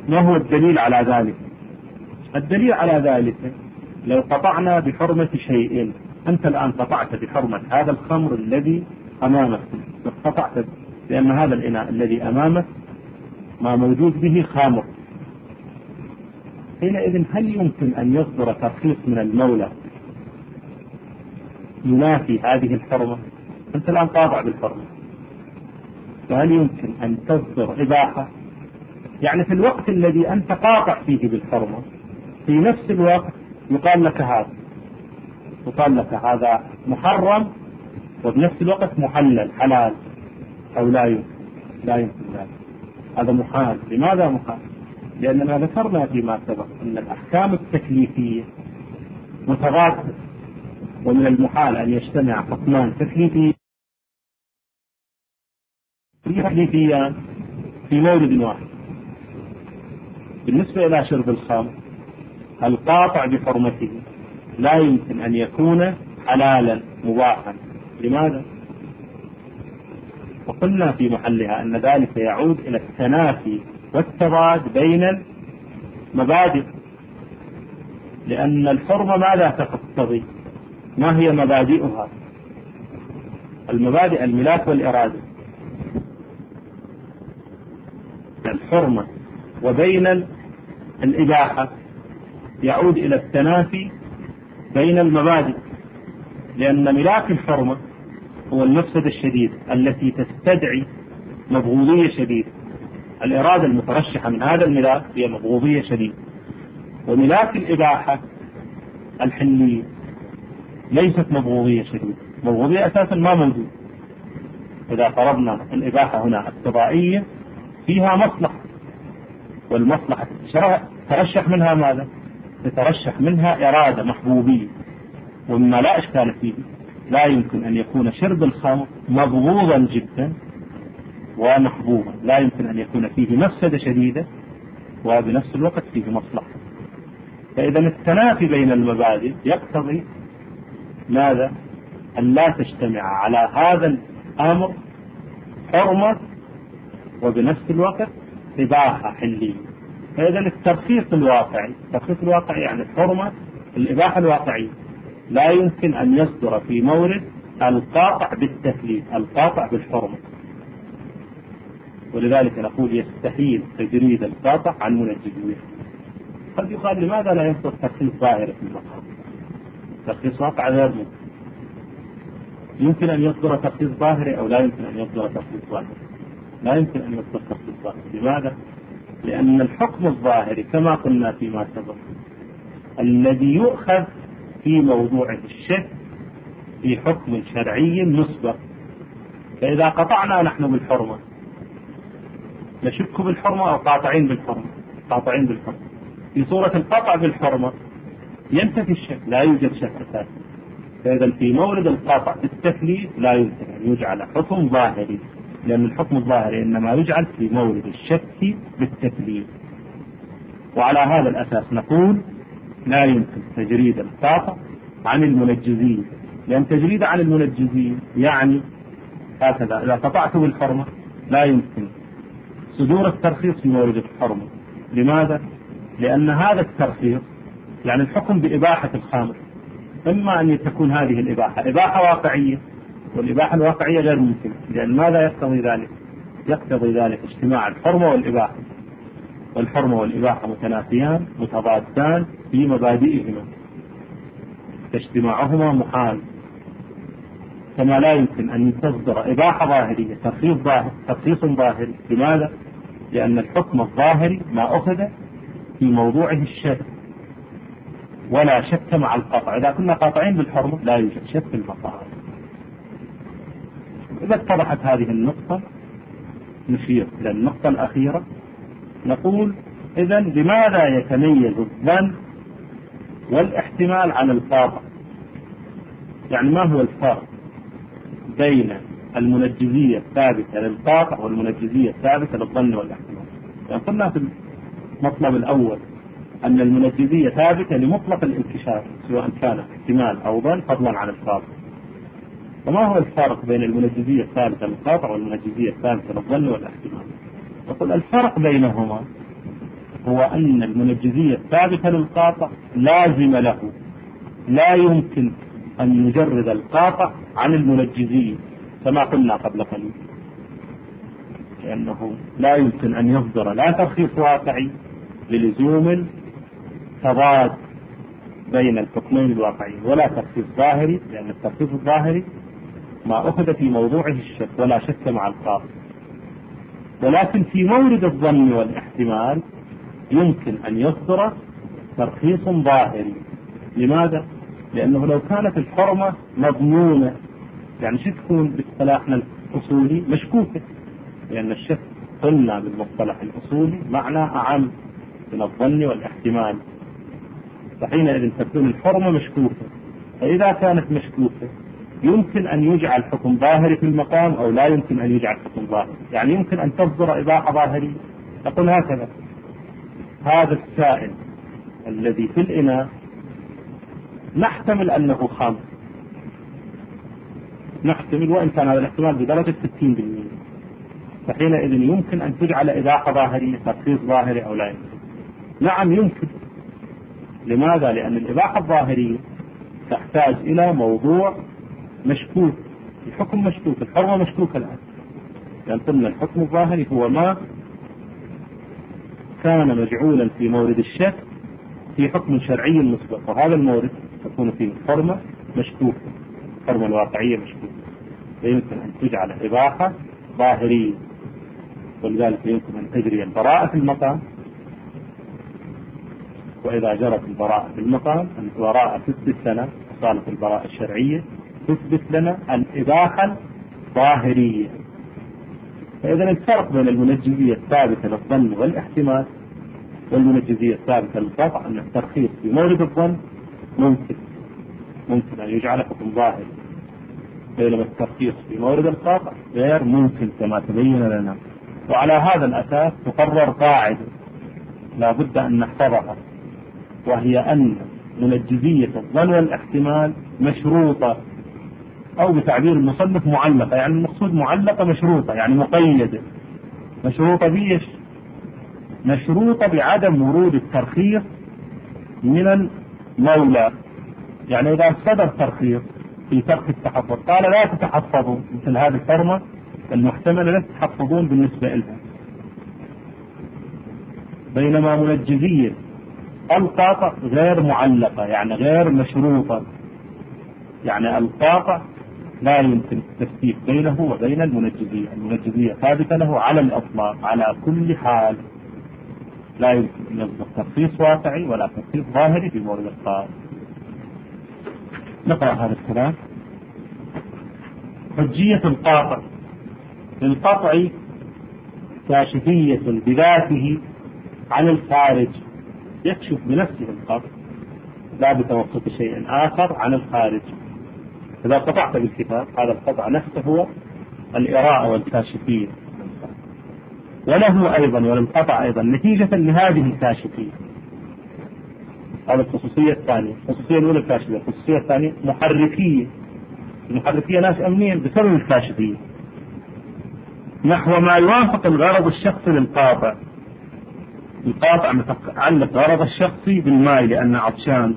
ما هو الدليل على ذلك؟ الدليل على ذلك لو قطعنا بحرمة شيء، أنت الآن قطعت بحرمة هذا الخمر الذي أمامك، قطعت لأن هذا الإناء الذي أمامك ما موجود به خمر، حينئذ هل يمكن أن يصدر ترخيص من المولى ينافي هذه الحرمة؟ أنت الآن قاطع بالحرمة، فهل يمكن أن تصدر إباحة؟ يعني في الوقت الذي أنت قاطع فيه بالحرمة في نفس الوقت يقال لك هذا، يقال لك هذا محرم وبنفس الوقت محلل حلال، أو لا يمكن لا يمكن ذلك، هذا محال. لماذا محال؟ لأننا ذكرنا فيما سبق أن الأحكام التكليفية متضادة، ومن المحال أن يجتمع حكمان تكليفيان تكليفيان في مورد واحد. بالنسبة إلى شرب الخمر القاطع بحرمته لا يمكن أن يكون حلالا مباحا. لماذا؟ وقلنا في محلها أن ذلك يعود إلى التنافي والتضاد بين المبادئ، لأن الحرمة ماذا تقتضي؟ ما هي مبادئها؟ المبادئ الملاك والإرادة. الحرمة وبين الإباحة يعود إلى التنافي بين المبادئ، لأن ملاك الحرمة هو المفسدة الشديدة التي تستدعي مبغوضية شديدة، الإرادة المترشحة من هذا الملاك هي مبغوضية شديدة، وملاك الإباحة الحلية ليست مبغوضية شديدة، مبغوضية أساسا ما موجود. إذا فرضنا الإباحة هنا التضائية فيها مصلحة، والمصلحة ترشح منها ماذا؟ تترشح منها إرادة محبوبية، ومما لا إشكال فيه لا يمكن أن يكون شرب الخمر مبغوضا جدا ومحبوبا، لا يمكن أن يكون فيه مفسدة شديدة وبنفس الوقت فيه مصلحة. فإذا التنافي بين المبادئ يقتضي ماذا؟ أن لا تجتمع على هذا الأمر حرمة وبنفس الوقت إباحة حلية. فإذا الترخيص الواقعي، الترخيص الواقعي يعني الحرمة الإباحة الواقعية لا يمكن أن يصدر في مورد القاطع بالتكليف، القاطع بالحرمة. ولذلك نقول يستحيل تجريد القاطع عن منجزيه. قد يقال لماذا لا يصدر ترخيص ظاهري في المقام؟ ترخيص واقع غير ممكن. يمكن أن يصدر ترخيص ظاهري أو لا يمكن أن يصدر ترخيص ظاهري؟ لا يمكن أن يصدر ترخيص ظاهري. لماذا؟ لأن الحكم الظاهري كما قلنا فيما سبق الذي يؤخذ في موضوعه الشك في حكم شرعي مسبق. فإذا قطعنا نحن بالحرمة نشك بالحرمة أو قاطعين بالحرمة؟ قاطعين بالحرمة. في صورة القطع بالحرمة ينتفي الشك، لا يوجد شك أساسا. فإذا في مورد القاطع بالتكليف لا يمكن أن يجعل حكم ظاهري، لأن الحكم الظاهري إنما يجعل في مورد الشك بالتكليف. وعلى هذا الأساس نقول لا يمكن تجريد القاطع عن المنجزين، لأن تجريد عن المنجزين يعني هكذا: إذا قطعت بالحرمة لا يمكن صدور الترخيص في مورد الحرمة. لماذا؟ لأن هذا الترخيص يعني الحكم بإباحة الخمر، إما أن تكون هذه الإباحة إباحة واقعية، والإباحة الواقعية غير ممكنة، لأن ماذا يقتضي ذلك؟ يقتضي ذلك اجتماع الحرمة والإباحة، والحرمة والإباحة متنافيان متضادان في مبادئهما، فاجتماعهما محال. كما لا يمكن أن تصدر إباحة ظاهرية ترخيص ظاهر ترخيص ظاهري. لماذا؟ لأن الحكم الظاهري ما أخذ في موضوعه الشك، ولا شك مع القطع. إذا كنا قاطعين بالحرمة لا يوجد شك في المقام. إذا اتضحت هذه النقطة نشير إلى النقطة الأخيرة، نقول إذن لماذا يتميز الظن والاحتمال عن القاطع؟ يعني ما هو الفرق بين المنجزية الثابتة للقاطع والمنجزية الثابتة للظن والاحتمال؟ يعني قلنا في المطلب الأول أن المنجزية ثابتة لمطلق الانكشاف سواء كان احتمال أو ظن فضلا عن القاطع. وما هو الفرق بين المنجزية الثابتة للقاطع والمنجزية الثابتة للظن والاحتمال؟ نقول الفرق بينهما هو أن المنجزية الثابتة للقاطع لازم له، لا يمكن أن يجرد القاطع عن المنجزية كما قلنا قبل قليل، لأنه لا يمكن أن يصدر لا ترخيص واقعي للزوم تضاد بين الحكمين الواقعيين، ولا ترخيص ظاهري، لأن الترخيص الظاهري ما أخذ في موضوعه الشك ولا شك مع القاطع. ولكن في مورد الظن والاحتمال يمكن أن يصدر ترخيص ظاهري. لماذا؟ لأنه لو كانت الحرمة مضمونة، يعني شو تكون باصطلاحنا الأصولي؟ مشكوكة، لأن الشك قلنا بالمصطلح الأصولي معنى أعم من الظن والاحتمال، فحينئذ تكون الحرمة مشكوكة. فإذا كانت مشكوكة يمكن أن يجعل حكم ظاهري في المقام أو لا يمكن أن يجعل حكم ظاهري، يعني يمكن أن تصدر إباحة ظاهرية. أقول هكذا: هذا السائل الذي في الإناء نحتمل أنه خمر، نحتمل وإن كان هذا الاحتمال بدرجة ستين بالمئة، فحينئذ يمكن أن تجعل إباحة ظاهرية ترخيص ظاهري أو لا يمكن؟ نعم يمكن. لماذا؟ لأن الإباحة الظاهرية تحتاج إلى موضوع مشكوك، الحكم مشكوك، الحرمة مشكوكة الآن، لأن قلنا الحكم الظاهري هو ما كان مجعولا في مورد الشك في حكم شرعي مسبق، وهذا المورد تكون فيه الحرمة مشكوكة، الحرمة الواقعية مشكوكة، فيمكن أن تجعل إباحة ظاهرية، ولذلك يمكن أن تجري البراءة في المقام. وإذا جرت البراءة في المقام، البراءة تثبت لنا صالة البراءة الشرعية، تثبت لنا الإباحة الظاهرية. فإذا الفرق بين المنجزية الثابتة للظن والاحتمال والمنجزية الثابتة للقطع أن الترخيص في مورد الظن ممكن ممكن أن يجعل حكم ظاهري، بينما الترخيص في مورد القاطع غير ممكن كما تبين لنا. وعلى هذا الأساس تقرر قاعدة لا بد أن نحفظها، وهي أن منجزية الظن والاحتمال مشروطة، أو بتعبير المصنف معلقة، يعني المقصود معلقة مشروطة، يعني مقيدة. مشروطة بإيش؟ مشروطة بعدم ورود الترخيص من المولى. يعني إذا صدر ترخيص في ترك التحفظ قال لا تتحفظوا مثل هذه الحرمة المحتملة لا تتحفظون بالنسبة لها، بينما منجزية القاطع غير معلقة، يعني غير مشروطة، يعني القاطع لا يمكن التفكيك بينه وبين المنجزية، المنجزية ثابتة له على الإطلاق على كل حال، لا يمكن أن يصدر ترخيص واقعي ولا ترخيص ظاهري في مورد القاطع. نقرأ هذا الكلام: حجية القاطع: للقطع كاشفية بذاته عن الخارج، يكشف بنفسه القطع لا بتوسط شيء آخر عن الخارج. إذا قطعت بالكتاب هذا القطع نفسه هو الإراءة والكاشفية، وله أيضا وللقطع أيضا نتيجة لهذه الكاشفية. هذا الخصوصية الثانية. الخصوصية الأولى الكاشفية، الخصوصية الثانية محركية. المحركية ناس أمنين بسبب الكاشفية، نحو ما يوافق الغرض الشخصي للقاطع. القاطع متعلق غرض الشخصي بالماء لأن عطشان،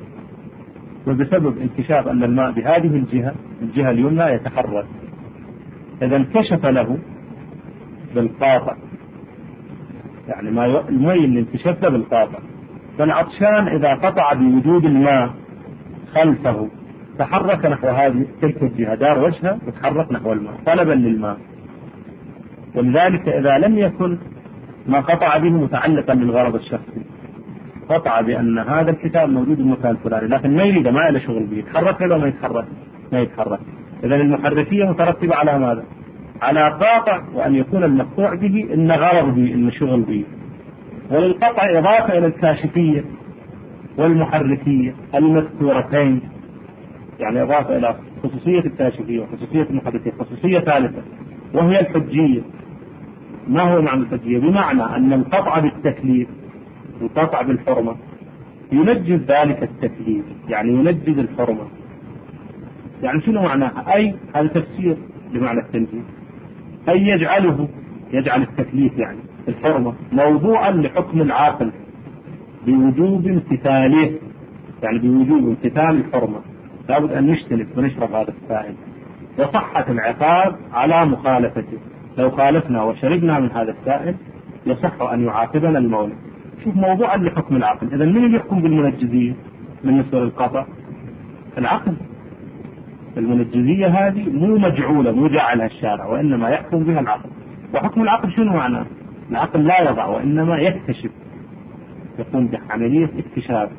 وبسبب انكشاف أن الماء بهذه الجهة الجهة اليمنى يتحرك، إذا انكشف له بالقاطع، يعني ما المي اللي انكشف له بالقاطع. فالعطشان إذا قطع بوجود الماء خلفه تحرك نحو هذه تلك الجهة، دار وجهه وتحرك نحو الماء طلبا للماء. ولذلك إذا لم يكن ما قطع به متعلقا بالغرض الشخصي، قطع بأن هذا الكتاب موجود بالمكان الفلاني، لكن ما يريد، ما له شغل به، يتحرك ولا ما يتحرك؟ ما يتحرك. إذا المحركية مترتبة على ماذا؟ على قاطع، وأن يكون المقطوع به إن غرض به، إن شغل به. وللقطع إضافة إلى الكاشفية والمحركية المذكورتين، يعني إضافة إلى خصوصية الكاشفية وخصوصية المحركية، خصوصية ثالثة وهي الحجية. ما هو معنى الحجية؟ بمعنى أن القطع بالتكليف، القطع بالحرمة ينجز ذلك التكليف، يعني ينجز الحرمة. يعني شنو معناها؟ أي هذا تفسير لمعنى التنجيز، أي يجعله، يجعل التكليف، يعني الحرمة موضوعا لحكم العاقل بوجوب امتثاله، يعني بوجوب امتثال الحرمة، لابد أن نجتنب ونشرب هذا السائل، وصحة العقاب على مخالفته. لو خالفنا وشربنا من هذا السائل يصح أن يعاقبنا المولى. شوف، موضوعا لحكم العقل. إذا من اللي يحكم بالمنجزية بالنسبة للقطع؟ العقل. المنجزية هذه مو مجعولة، مو جعلها الشارع، وإنما يحكم بها العقل. وحكم العقل شنو معناه؟ العقل لا يضع وإنما يكتشف، يقوم بعملية اكتشاف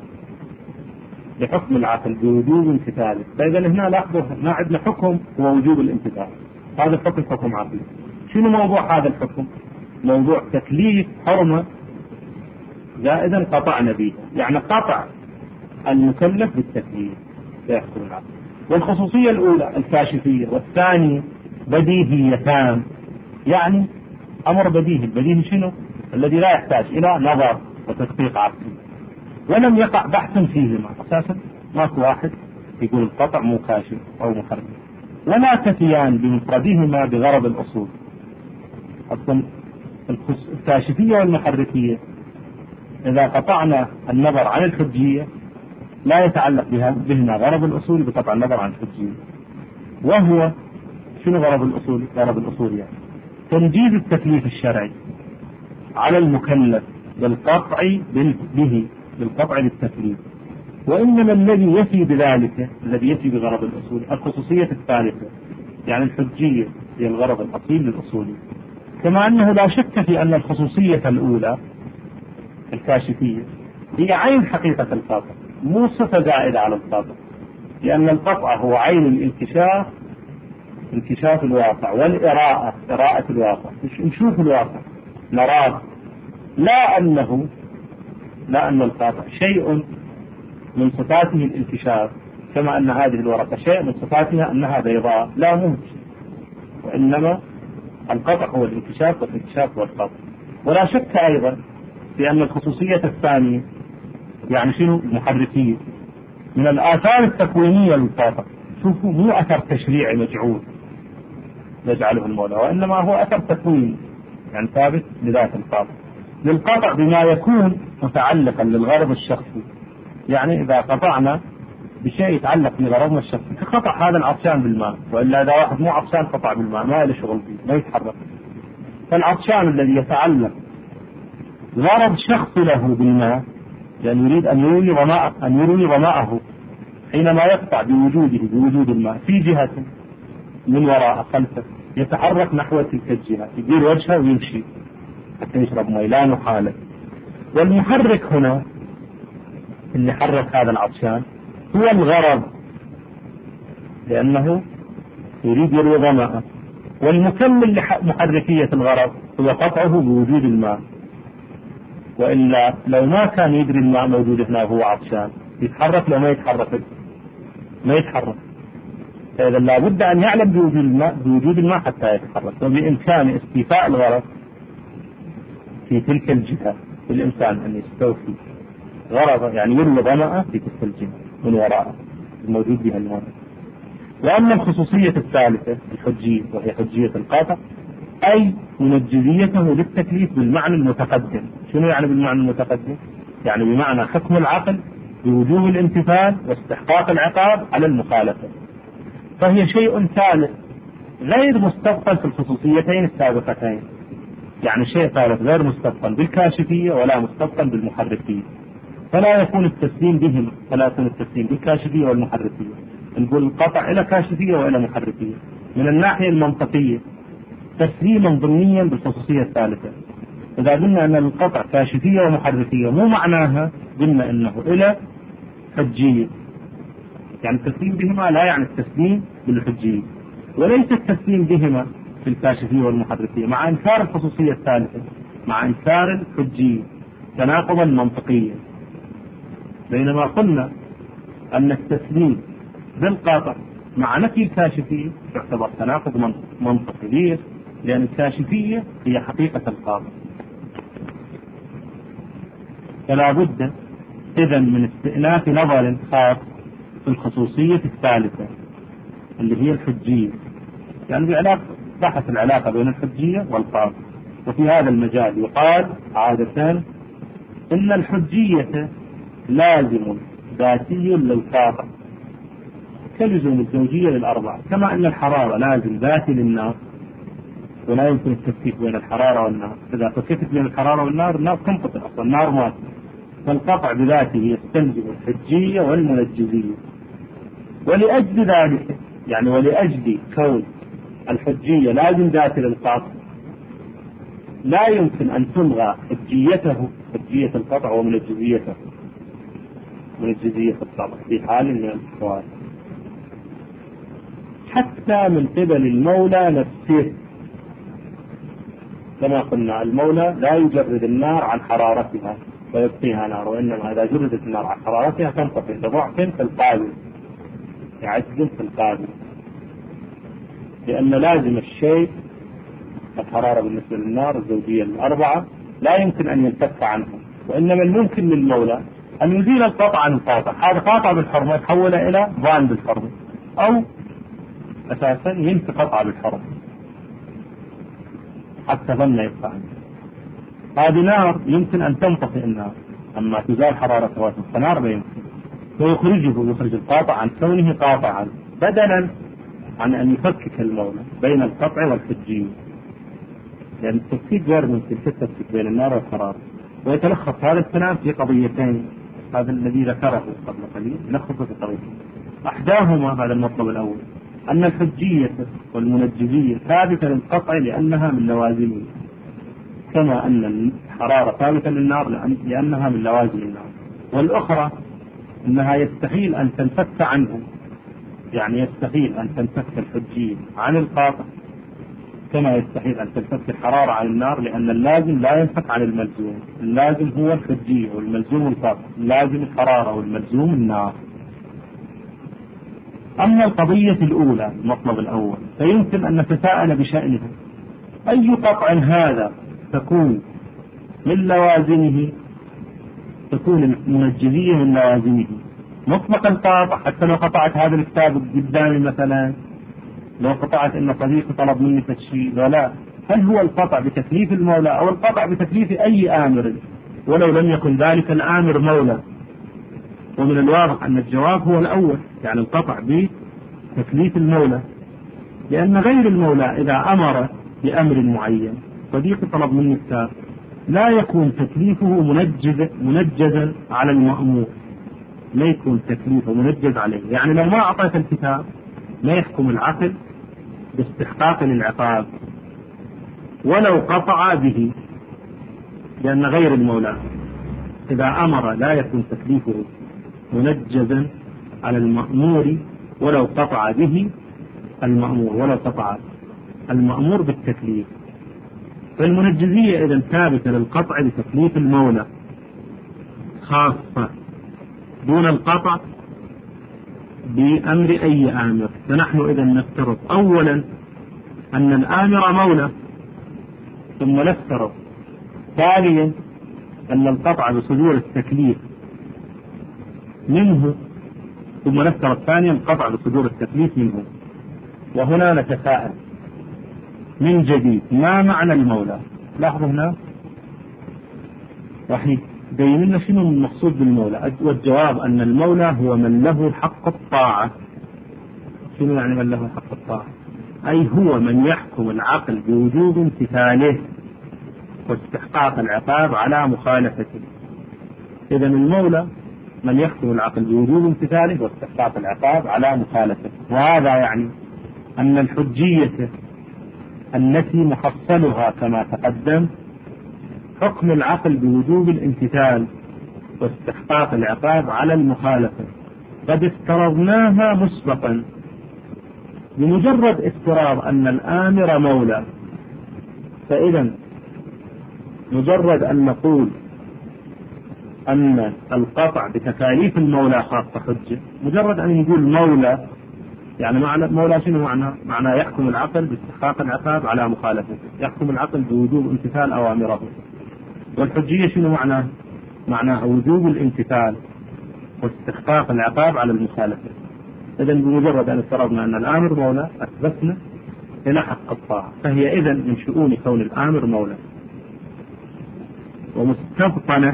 لحكم العقل بوجوب امتثاله. فإذا هنا لاحظوا ما عندنا حكم هو وجوب الامتثال، هذا الحكم حكم عقلي. شنو موضوع هذا الحكم؟ موضوع تكليف حرمة زائدا قطعنا به، يعني قطع المكلف بالتكليف يحكم العقل. والخصوصية الأولى الكاشفية، والثانية بديهيتان، يعني أمر بديهي. البديهي شنو؟ الذي لا يحتاج إلى نظر وتدقيق عقلي، ولم يقع بحث فيهما أساسا. ماكو واحد يقول القطع مو كاشف أو محرم، ولا تفيان بمفردهما بغرض الأصول. أصلا الكاشفية والمحركية إذا قطعنا النظر عن الحجية لا يتعلق بها بهما غرض الأصول بقطع النظر عن الحجية. وهو شنو غرض الأصول؟ غرض الأصول يعني تنجيز التكليف الشرعي على المكلف بالقطع به، بالقطع بالتكليف. وإنما الذي يفي بذلك، الذي يفي بغرض الأصول، الخصوصية الثالثة، يعني الحجية هي الغرض الأصيل للأصولي. كما أنه لا شك في أن الخصوصية الأولى الكاشفية هي عين حقيقة القطع، مو صفة زائدة على القطع، لأن القطع هو عين الانكشاف، انكشاف الواقع، والإراءة، إراءة الواقع، نشوف الواقع نراه، لا أنه لا أن القطع شيء من صفاته الانكشاف، كما أن هذه الورقة شيء من صفاتها أنها بيضاء، لا ممكن. وإنما القطع هو الانكشاف، والانكشاف هو القطع. ولا شك أيضا في أن الخصوصية الثانية يعني شنو؟ المحركية، من الآثار التكوينية للقطع. شوفوا، مو أثر تشريعي مجعول يجعله المولى، وإنما هو أثر تكويني، يعني ثابت لذات القطع، للقطع بما يكون متعلقا للغرض الشخصي. يعني إذا قطعنا بشيء يتعلق بغرضنا الشخصي، كقطع هذا العطشان بالماء، وإلا إذا واحد مو عطشان قطع بالماء ما له شغل فيه، ما يتحرك. فالعطشان الذي يتعلق غرض شخص له بالماء، لأن يريد أن يروي ظماء أن يروي ظماءه حينما يقطع بوجوده بوجود الماء في جهة من وراء خلفه، يتحرك نحو تلك الجهة، يدير وجهه ويمشي حتى يشرب ماء، لا محالة. والمحرك هنا اللي حرك هذا العطشان هو الغرض، لأنه يريد يروي ظماءه. والمكمل لمحركية الغرض هو قطعه بوجود الماء، وإلا لو ما كان يدري الماء موجود هنا وهو عطشان يتحرك، لو ما يتحرك ما يتحرك. فإذا لابد أن يعلم بوجود الماء بوجود الماء حتى يتحرك. وبإمكان استيفاء الغرض في تلك الجهة، بالإمكان أن يستوفي غرضه، يعني يروي ظمأه في تلك الجهة من وراءه الموجود بها الماء. وأما الخصوصية الثالثة الحجية، وهي حجية القاطع، أي منجزيته للتكليف بالمعنى المتقدم. شنو يعني بالمعنى المتقدم؟ يعني بمعنى حكم العقل بوجوب الامتثال واستحقاق العقاب على المخالفة. فهي شيء ثالث غير مستبطن في الخصوصيتين السابقتين، يعني شيء ثالث غير مستبطن بالكاشفية ولا مستبطن بالمحركية. فلا يكون التسليم بهم، فلا يكون التسليم بالكاشفية والمحركية. نقول القطع إلى كاشفية وإلى محركية من الناحية المنطقية تسليما ضمنيا بالخصوصية الثالثة. إذا قلنا أن القطع كاشفية ومحركية مو معناها قلنا أنه إلى حجية، يعني التسليم بهما لا يعني التسليم بالحجية، وليس التسليم بهما في الكاشفية والمحركية، مع إنكار الخصوصية الثالثة، مع إنكار الحجية تناقضا منطقيا. بينما قلنا أن التسليم بالقاطع مع نفي الكاشفية يعتبر تناقض منطقي. ليش؟ لأن الكاشفية هي حقيقة القاطع. فلا بد إذن من استئناف نظر خاص في الخصوصية الثالثة اللي هي الحجية، يعني بعلاقة بحث العلاقة بين الحجية والقاطع. وفي هذا المجال يقال عادة إن الحجية لازم ذاتي للقاطع كلزوم الزوجية للأربعة، كما أن الحرارة لازم ذاتي للنار ولا يمكن التفكيك بين الحرارة والنار. إذا فككت بين الحرارة والنار النار تنقطع أصلا، النار مات. فالقطع بذاته يستلزم الحجية والمنجزية. ولأجل ذلك يعني ولأجل كون الحجية لازم ذاتي للقطع لا يمكن أن تلغى حجيته، حجية القطع ومنجزيته، منجزية القطع في حال من الأحوال، حتى من قبل المولى نفسه. كما قلنا المولى لا يجرد النار عن حرارتها ويبقيها نار، وإنما إذا جردت النار عن حرارتها تنطفئ بضعف في القابل، يعجز في القابل، لأن لازم الشيء الحرارة بالنسبة للنار الزوجية الأربعة لا يمكن أن ينفك عنها، وإنما الممكن للمولى أن يزيل القطع عن القاطع. هذا قاطع بالحرمة يتحول إلى ضان بالحرمة، أو أساسا ينفي قطع بالحرمة حتى ظن يبقى عنه. هذه نار يمكن أن تنطفئ النار، أما تزال حرارة النار لا يمكن، فيخرجه يخرج القاطع عن كونه قاطعا، بدلا عن أن يفكك المولى بين القطع والحجية، لأن التفكيك غير ممكن تفكك بين النار والحرارة. ويتلخص هذا الكلام في قضيتين، هذا الذي ذكره قبل قليل يلخص في قضيتين. أحداهما هذا المطلب الأول، أن الحجية والمنجزية ثابتة للقطع لأنها من لوازمه، كما أن الحرارة ثابتة للنار لأنها من لوازم النار. والأخرى أنها يستحيل أن تنفك عنه، يعني يستحيل أن تنفك الحجية عن القاطع كما يستحيل أن تنفك الحرارة عن النار، لأن اللازم لا ينفك عن الملزوم. اللازم هو الحجية والملزوم القاطع، اللازم الحرارة والملزوم النار. أما القضية الأولى المطلب الأول فيمكن أن نتساءل بشأنها، أي قطع هذا تكون من لوازمه، تكون المنجزية من لوازمه مطلق القاطع؟ حتى لو قطعت هذا الكتاب قدامي مثلا، لو قطعت إن صديقي طلب مني تشيء ولا، هل هو القطع بتكليف المولى أو القطع بتكليف أي آمر ولو لم يكن ذلك الآمر مولى؟ ومن الواضح أن الجواب هو الأول، يعني القطع بتكليف المولى، لأن غير المولى إذا أمر بأمر معين، صديقي طلب مني كتاب، لا يكون تكليفه منجز منجزا على المأمور، لا يكون تكليفه منجز عليه. يعني لو ما أعطيت الكتاب لا يحكم العقل باستحقاق للعقاب ولو قطع به، لأن غير المولى إذا أمر لا يكون تكليفه منجزا على المأمور ولو قطع به المأمور، ولو قطع المأمور بالتكليف. فالمنجزية إذن ثابتة للقطع بتكليف المولى خاصة دون القطع بأمر أي آمر. فنحن إذن نفترض أولا أن الآمر مولى، ثم نفترض ثانيا أن القطع بصدور التكليف منه، ثم نفترض ثانيا القطع بصدور التكليف منه. وهنا نتساءل من جديد، ما معنى المولى؟ لاحظوا هنا راح يبين لنا شنو المقصود بالمولى، والجواب أن المولى هو من له حق الطاعة. شنو يعني من له حق الطاعة؟ أي هو من يحكم العقل بوجوب امتثاله واستحقاق العقاب على مخالفته. إذا المولى من يحكم العقل بوجوب امتثاله واستحقاق العقاب على مخالفته. وهذا يعني أن الحجية التي محصلها كما تقدم حكم العقل بوجوب الامتثال واستحقاق العقاب على المخالفة قد افترضناها مسبقا. بمجرد افتراض أن الآمر مولى، فإذا مجرد أن نقول أن القطع بتكاليف المولى خاصة حجة، مجرد أن نقول مولى يعني معنى مولى شنو معنى؟ معنى يحكم العقل باستحقاق العقاب على مخالفته، يحكم العقل بوجوب امتثال أوامره. والحجية شنو معنى؟ معنى وجوب الامتثال واستحقاق العقاب على المخالفة. إذن بمجرد أن افترضنا أن الآمر مولى أثبتنا إلى حق الطاعة، فهي إذن من شؤون كون الآمر مولى. ومستبطنة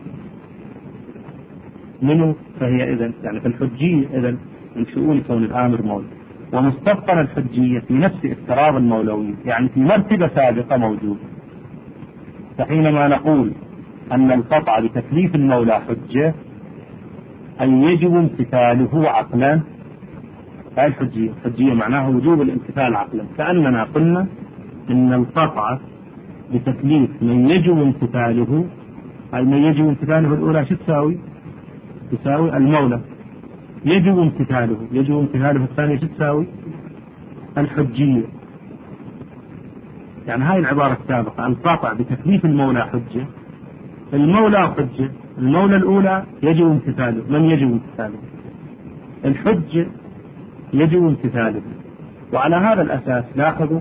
منه فهي إذن يعني في الحجية إذن من شؤون كون الآمر مولى. ومستبطنة الحجية في نفس افتراض المولوية، يعني في مرتبة سابقة موجود. فحينما نقول أن القطع بتكليف المولى حجة أي يجب امتثاله عقلا، هاي الحجية. الحجية معناها وجوب الامتثال عقلا، كأننا قلنا إن القطع بتكليف من يجب امتثاله، أي من يجب امتثاله الأولى شو تساوي؟ تساوي المولى، يجب امتثاله، يجب امتثاله الثانية شو تساوي؟ الحجية. يعني هاي العبارة السابقة القطع بتكليف المولى حجة، المولى حجة، المولى الأولى يجب امتثاله، من يجب امتثاله؟ الحجة يجب امتثاله. وعلى هذا الأساس لاحظوا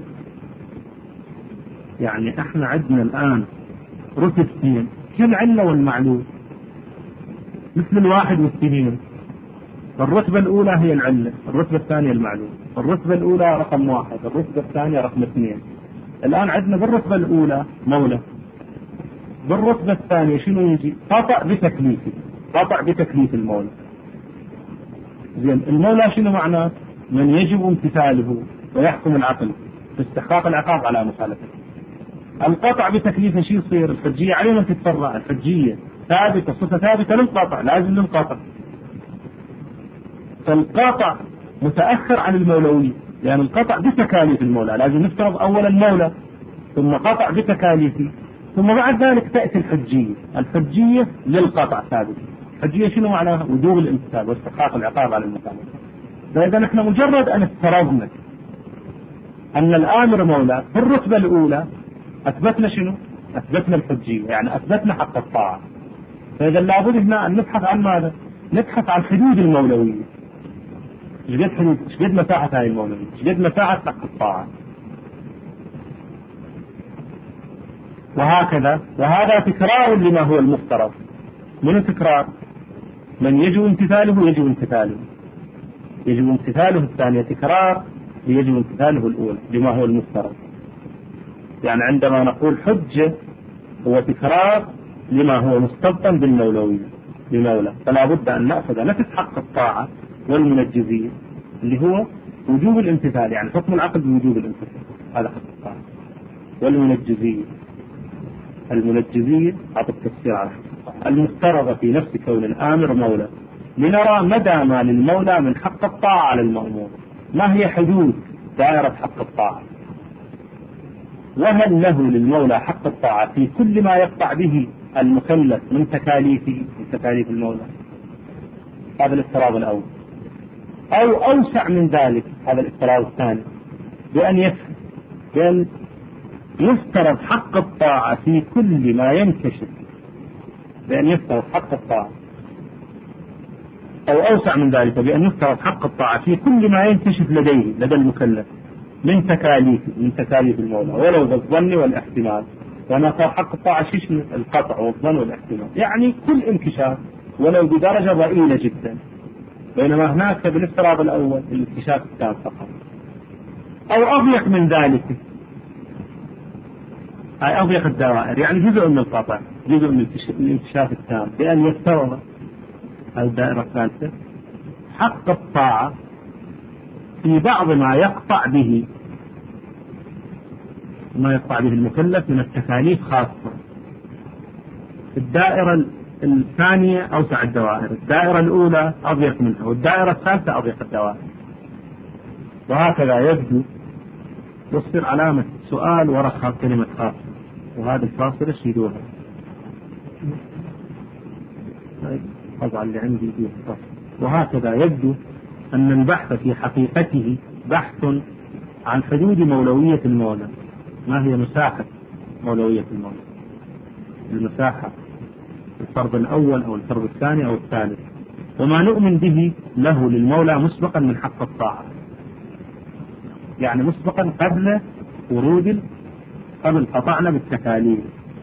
يعني احنا عندنا الآن رتبتين كالعلة والمعلول مثل الواحد والسنين. الرتبة الأولى هي العلة، الرتبة الثانية المعلول. الرتبة الأولى رقم واحد، الرتبة الثانية رقم اثنين. الآن عندنا بالرتبة الأولى مولى، بالرتبة الثانية شنو يجي؟ قطع بتكليفه، قطع بتكليف المولى. زين المولى شنو معناه؟ من يجب امتثاله ويحكم العقل باستحقاق العقاب على مخالفته. القطع بتكليفه شو يصير؟ الحجية عليه من تتفرع، الحجية ثابتة، صفة ثابتة للقطع، لازم للقطع. فالقطع متأخر عن المولوية، لأن يعني القطع بتكاليف المولى، لازم نفترض أولا المولى ثم قطع بتكاليفه، ثم بعد ذلك تأتي الحجية. الحجية للقطع ثابتة. الحجية شنو معناها؟ وجوب الامتثال واستحقاق العقاب على المخالفة. فإذا نحن مجرد أن افترضنا أن الآمر مولى في الرتبة الأولى أثبتنا شنو؟ أثبتنا الحجية، يعني أثبتنا حق الطاعة. فإذا لابد هنا أن نبحث عن ماذا؟ نبحث عن حدود المولوية. ايش قد حدود؟ ايش قد مساحة هاي المولوية؟ ايش قد مساحة حق الطاعة؟ وهكذا، وهذا تكرار لما هو المفترض. من تكرار؟ من يجب امتثاله يجب امتثاله، يجب امتثاله الثانية تكرار يجب امتثاله الأولى لما هو المفترض. يعني عندما نقول حجة هو تكرار لما هو مستبطن بالمولوية بمولى، فلا بد أن نأخذ نفس حق الطاعة والمنجزية اللي هو وجوب الامتثال، يعني حكم العقل بوجوب الامتثال، هذا حق الطاعة. والمنجزية، المنجزية أعطي التفسير على حق الطاعة المفترضة في نفس كون الآمر مولى، لنرى مدى ما للمولى من حق الطاعة على المأمور. ما هي حدود دائرة حق الطاعة؟ وهل له للمولى حق الطاعة في كل ما يقطع به المكلف من تكاليفه من تكاليف المولى؟ هذا الافتراض الأول. أو أوسع من ذلك، هذا الافتراض الثاني، بأن يفهم بأن يفترض حق الطاعة في كل ما ينكشف، بأن يفترض حق الطاعة. أو أوسع من ذلك بأن يفترض حق الطاعة في كل ما ينكشف لديه لدى المكلف من تكاليف من تكاليف المولى، ولو بالظن والاحتمال. وما صار حق الطاعة شيش من القطع والظن والاحتمال، يعني كل انكشاف ولو بدرجة ضئيلة جدا، بينما هناك بالافتراض الأول الانكشاف التام فقط. أو أضيق من ذلك، أي أضيق الدوائر، يعني جزء من القطع، جزء من الانكشاف التام، بأن يفترض الدائرة الثالثة حق الطاعة في بعض ما يقطع به ما يقطع به المكلف من التكاليف خاصة. الدائرة الثانية أوسع الدوائر، الدائرة الأولى أضيق منها، والدائرة الثالثة أضيق الدوائر. وهكذا يبدو يصير علامة سؤال وراء كلمة خاصة، وهذه الفاصلة شيلوها. طبعا اللي عندي فيه فاصلة. وهكذا يبدو أن البحث في حقيقته بحث عن حدود مولوية المولى. ما هي مساحة مولوية المولى؟ المساحة الفرض الأول أو الفرض الثاني أو الثالث، وما نؤمن به له للمولى مسبقا من حق الطاعة، يعني مسبقا قبل ورود قبل قطعنا بالتكاليف.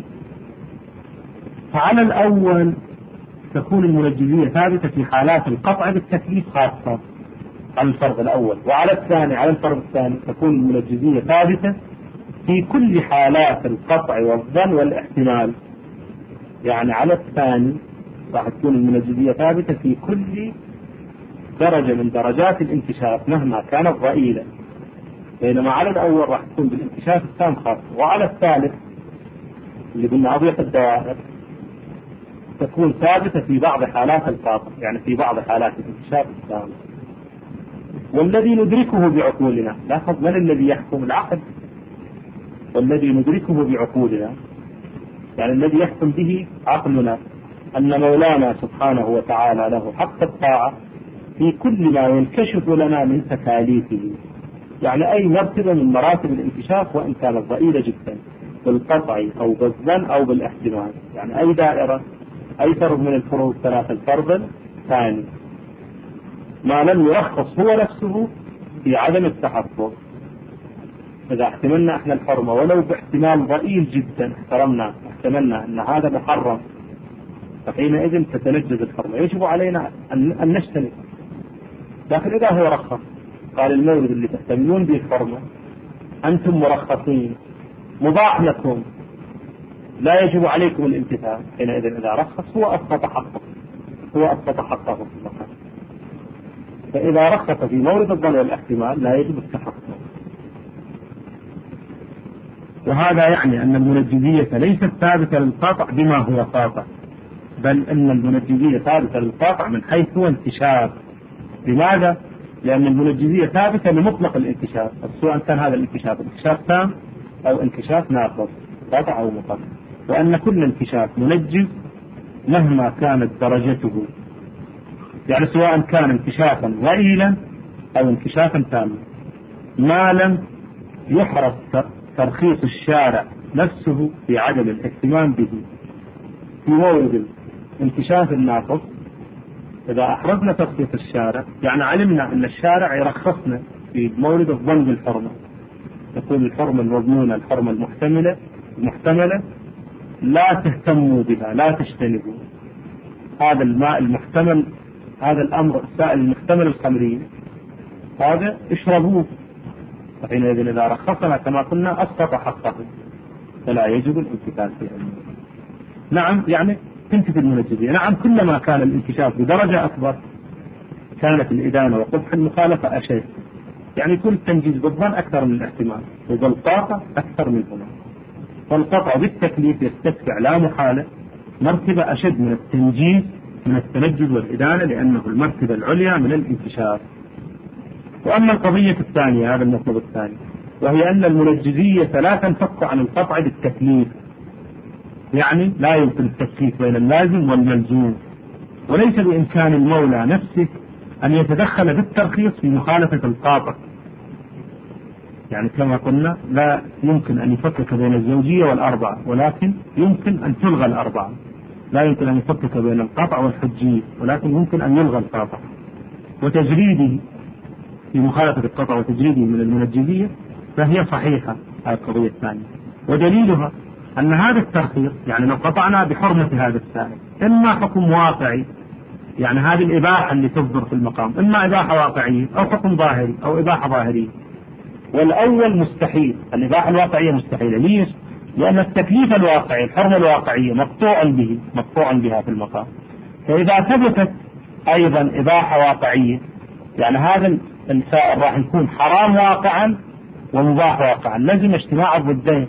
فعلى الأول تكون المنجزية ثابتة في حالات القطع بالتكليف خاصة على الفرض الأول، وعلى الثاني على الفرض الثاني تكون المنجزية ثابتة في كل حالات القطع والظن والاحتمال. يعني على الثاني راح تكون المنجزية ثابتة في كل درجة من درجات الانكشاف مهما كانت ضئيلة، بينما على الأول راح تكون بالانكشاف التام خاصة، وعلى الثالث اللي قلنا أضيق الدوائر تكون ثابتة في بعض حالات القاطع، يعني في بعض حالات الانكشاف التام. والذي ندركه بعقولنا، لاحظ من الذي يحكم؟ العقل. والذي ندركه بعقولنا يعني الذي يحكم به عقلنا أن مولانا سبحانه وتعالى له حق الطاعة في كل ما ينكشف لنا من تكاليفه، يعني أي مرتبة من مراتب الانكشاف وإن كانت ضئيلة جدا، بالقطع أو بالظن أو بالاحتمال، يعني أي دائرة، أي فرض من الفروض ثلاثة الفرض الثاني ما لم يرخص هو نفسه في عدم التحفظ. إذا احتملنا احنا الحرمة ولو باحتمال ضئيل جدا، احترمنا احتملنا أن هذا محرم، فحينئذ تتنجز الحرمة، يجب علينا أن نجتنب. لكن إذا هو رخص، قال المولد اللي تحتملون به الحرمة أنتم مرخصين مباح لكم لا يجب عليكم الامتثال، حينئذ إذا رخص هو أسقط حقه، هو أسقط حقه في المكان. فإذا رخص في مورد الظن والاحتمال لا يجب التحقق. وهذا يعني أن المنجزية ليست ثابتة للقاطع بما هو قاطع، بل أن المنجزية ثابتة للقاطع من حيث هو انكشاف. لماذا؟ لأن المنجزية ثابتة لمطلق الانكشاف، سواء كان هذا الانكشاف انكشاف تام أو انكشاف ناقص، قاطع أو مطلق، وأن كل انكشاف منجز مهما كانت درجته، يعني سواء كان انكشافا ضئيلا أو انكشافا تاما، ما لم يحرص ترخيص الشارع نفسه في عدم الاهتمام به في مورد الانكشاف الناقص. إذا أحرزنا ترخيص الشارع يعني علمنا أن الشارع يرخصنا في مورد الظن بالحرمة، تكون الحرمة المضمونة الحرمة المحتملة المحتملة لا تهتموا بها، لا تجتنبوا هذا الماء المحتمل، هذا الأمر السائل المحتمل الخمري، هذا اشربوه. فحينئذ إذا رخصنا كما قلنا أسقط حقه، فلا يجب الامتثال فيه. نعم يعني تنتفي المنجزية. نعم كلما كان الانكشاف بدرجة أكبر كانت الإدانة وقبح المخالفة أشد، يعني يكون التنجيز بالظن أكثر من الاحتمال وبالقاطع أكثر منهما. فالقطع بالتكليف يستدفع لا محالة مرتبة أشد من التنجيز من التنجز والإدانة، لأنه المرتبة العليا من الانكشاف. وأما القضية الثانية، هذا المطلب الثاني، وهي أن المنجزية لا تنفك عن القطع بالتكليف، يعني لا يمكن التكليف بين اللازم والملزوم، وليس بإمكان المولى نفسه أن يتدخل بالترخيص في مخالفة القاطع. يعني كما قلنا لا يمكن أن يفكك بين الزوجية والأربعة، ولكن يمكن أن تلغى الأربعة. لا يمكن أن يفكك بين القطع والحجية، ولكن يمكن أن يلغى القاطع. وتجريده في مخالفة القطع وتجريده من المنجزية فهي صحيحة، هذه القضية الثانية. ودليلها أن هذا الترخيص يعني لو قطعنا بحرمة هذا السائل إما حكم واقعي، يعني هذه الإباحة اللي تصدر في المقام إما إباحة واقعية أو حكم ظاهري أو إباحة ظاهرية. والأول مستحيل، الإباحة الواقعية مستحيلة. ليش؟ لأن التكليف الواقعي الحرمة الواقعية مقطوع به مقطوع بها في المقام. فإذا ثبتت أيضا إباحة واقعية يعني هذا السائل راح يكون حرام واقعا ومباح واقعا، لازم اجتماع الضدين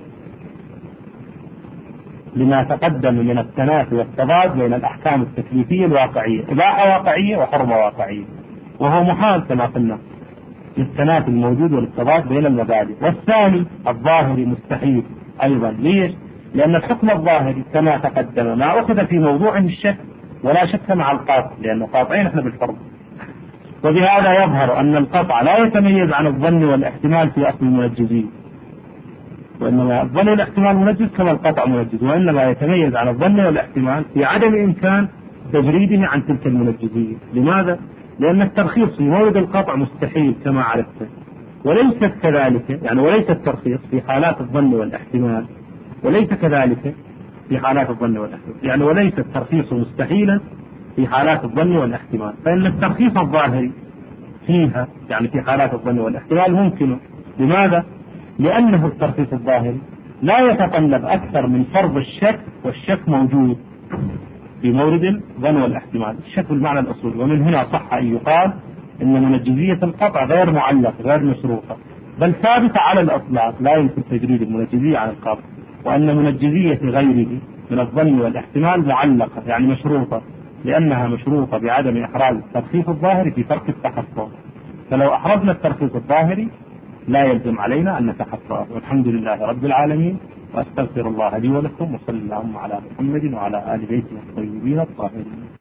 لما تقدم من التنافي والتضاد بين الأحكام التكليفية الواقعية، إباحة واقعية وحرمة واقعية، وهو محال كما قلنا للتنافي الموجود والتضاد بين المبادئ. والثاني الظاهري مستحيل أيضا. ليش؟ لأن الحكم الظاهري كما تقدم ما أخذ في موضوع الشك ولا شك مع القاطع، لأنه قاطعين احنا بالفرض. وبهذا يظهر أن القطع لا يتميز عن الظن والاحتمال في أصل المنجزين، وإنما الظن والاحتمال منجز كما القطع منجز، وإنما يتميز عن الظن والاحتمال في عدم إمكان تجريده عن تلك المنجزية. لماذا؟ لأن الترخيص في مورد القطع مستحيل كما عرفت، وليس كذلك يعني وليس الترخيص في حالات الظن والاحتمال، وليس كذلك في حالات الظن والاحتمال، يعني وليس الترخيص مستحيلا في حالات الظن والاحتمال، فإن الترخيص الظاهري فيها يعني في حالات الظن والاحتمال ممكن. لماذا؟ لأنه الترخيص الظاهري لا يتطلب أكثر من فرض الشك، والشك موجود في مورد ظن والاحتمال، الشك بالمعنى الأصولي. ومن هنا صح أن يقال إن منجزية القطع غير معلقة غير مشروطة، بل ثابتة على الإطلاق لا يمكن تجريد المنجزية عن القطع، وأن منجزية غيره من الظن والاحتمال معلقة يعني مشروطة، لأنها مشروطة بعدم إحراز الترخيص الظاهري في ترك التحفظ، فلو أحرزنا الترخيص الظاهري لا يلزم علينا أن نتحفظ. والحمد لله رب العالمين، وأستغفر الله لي ولكم، وصلى اللهم على محمد وعلى آل بيته الطيبين الطاهرين.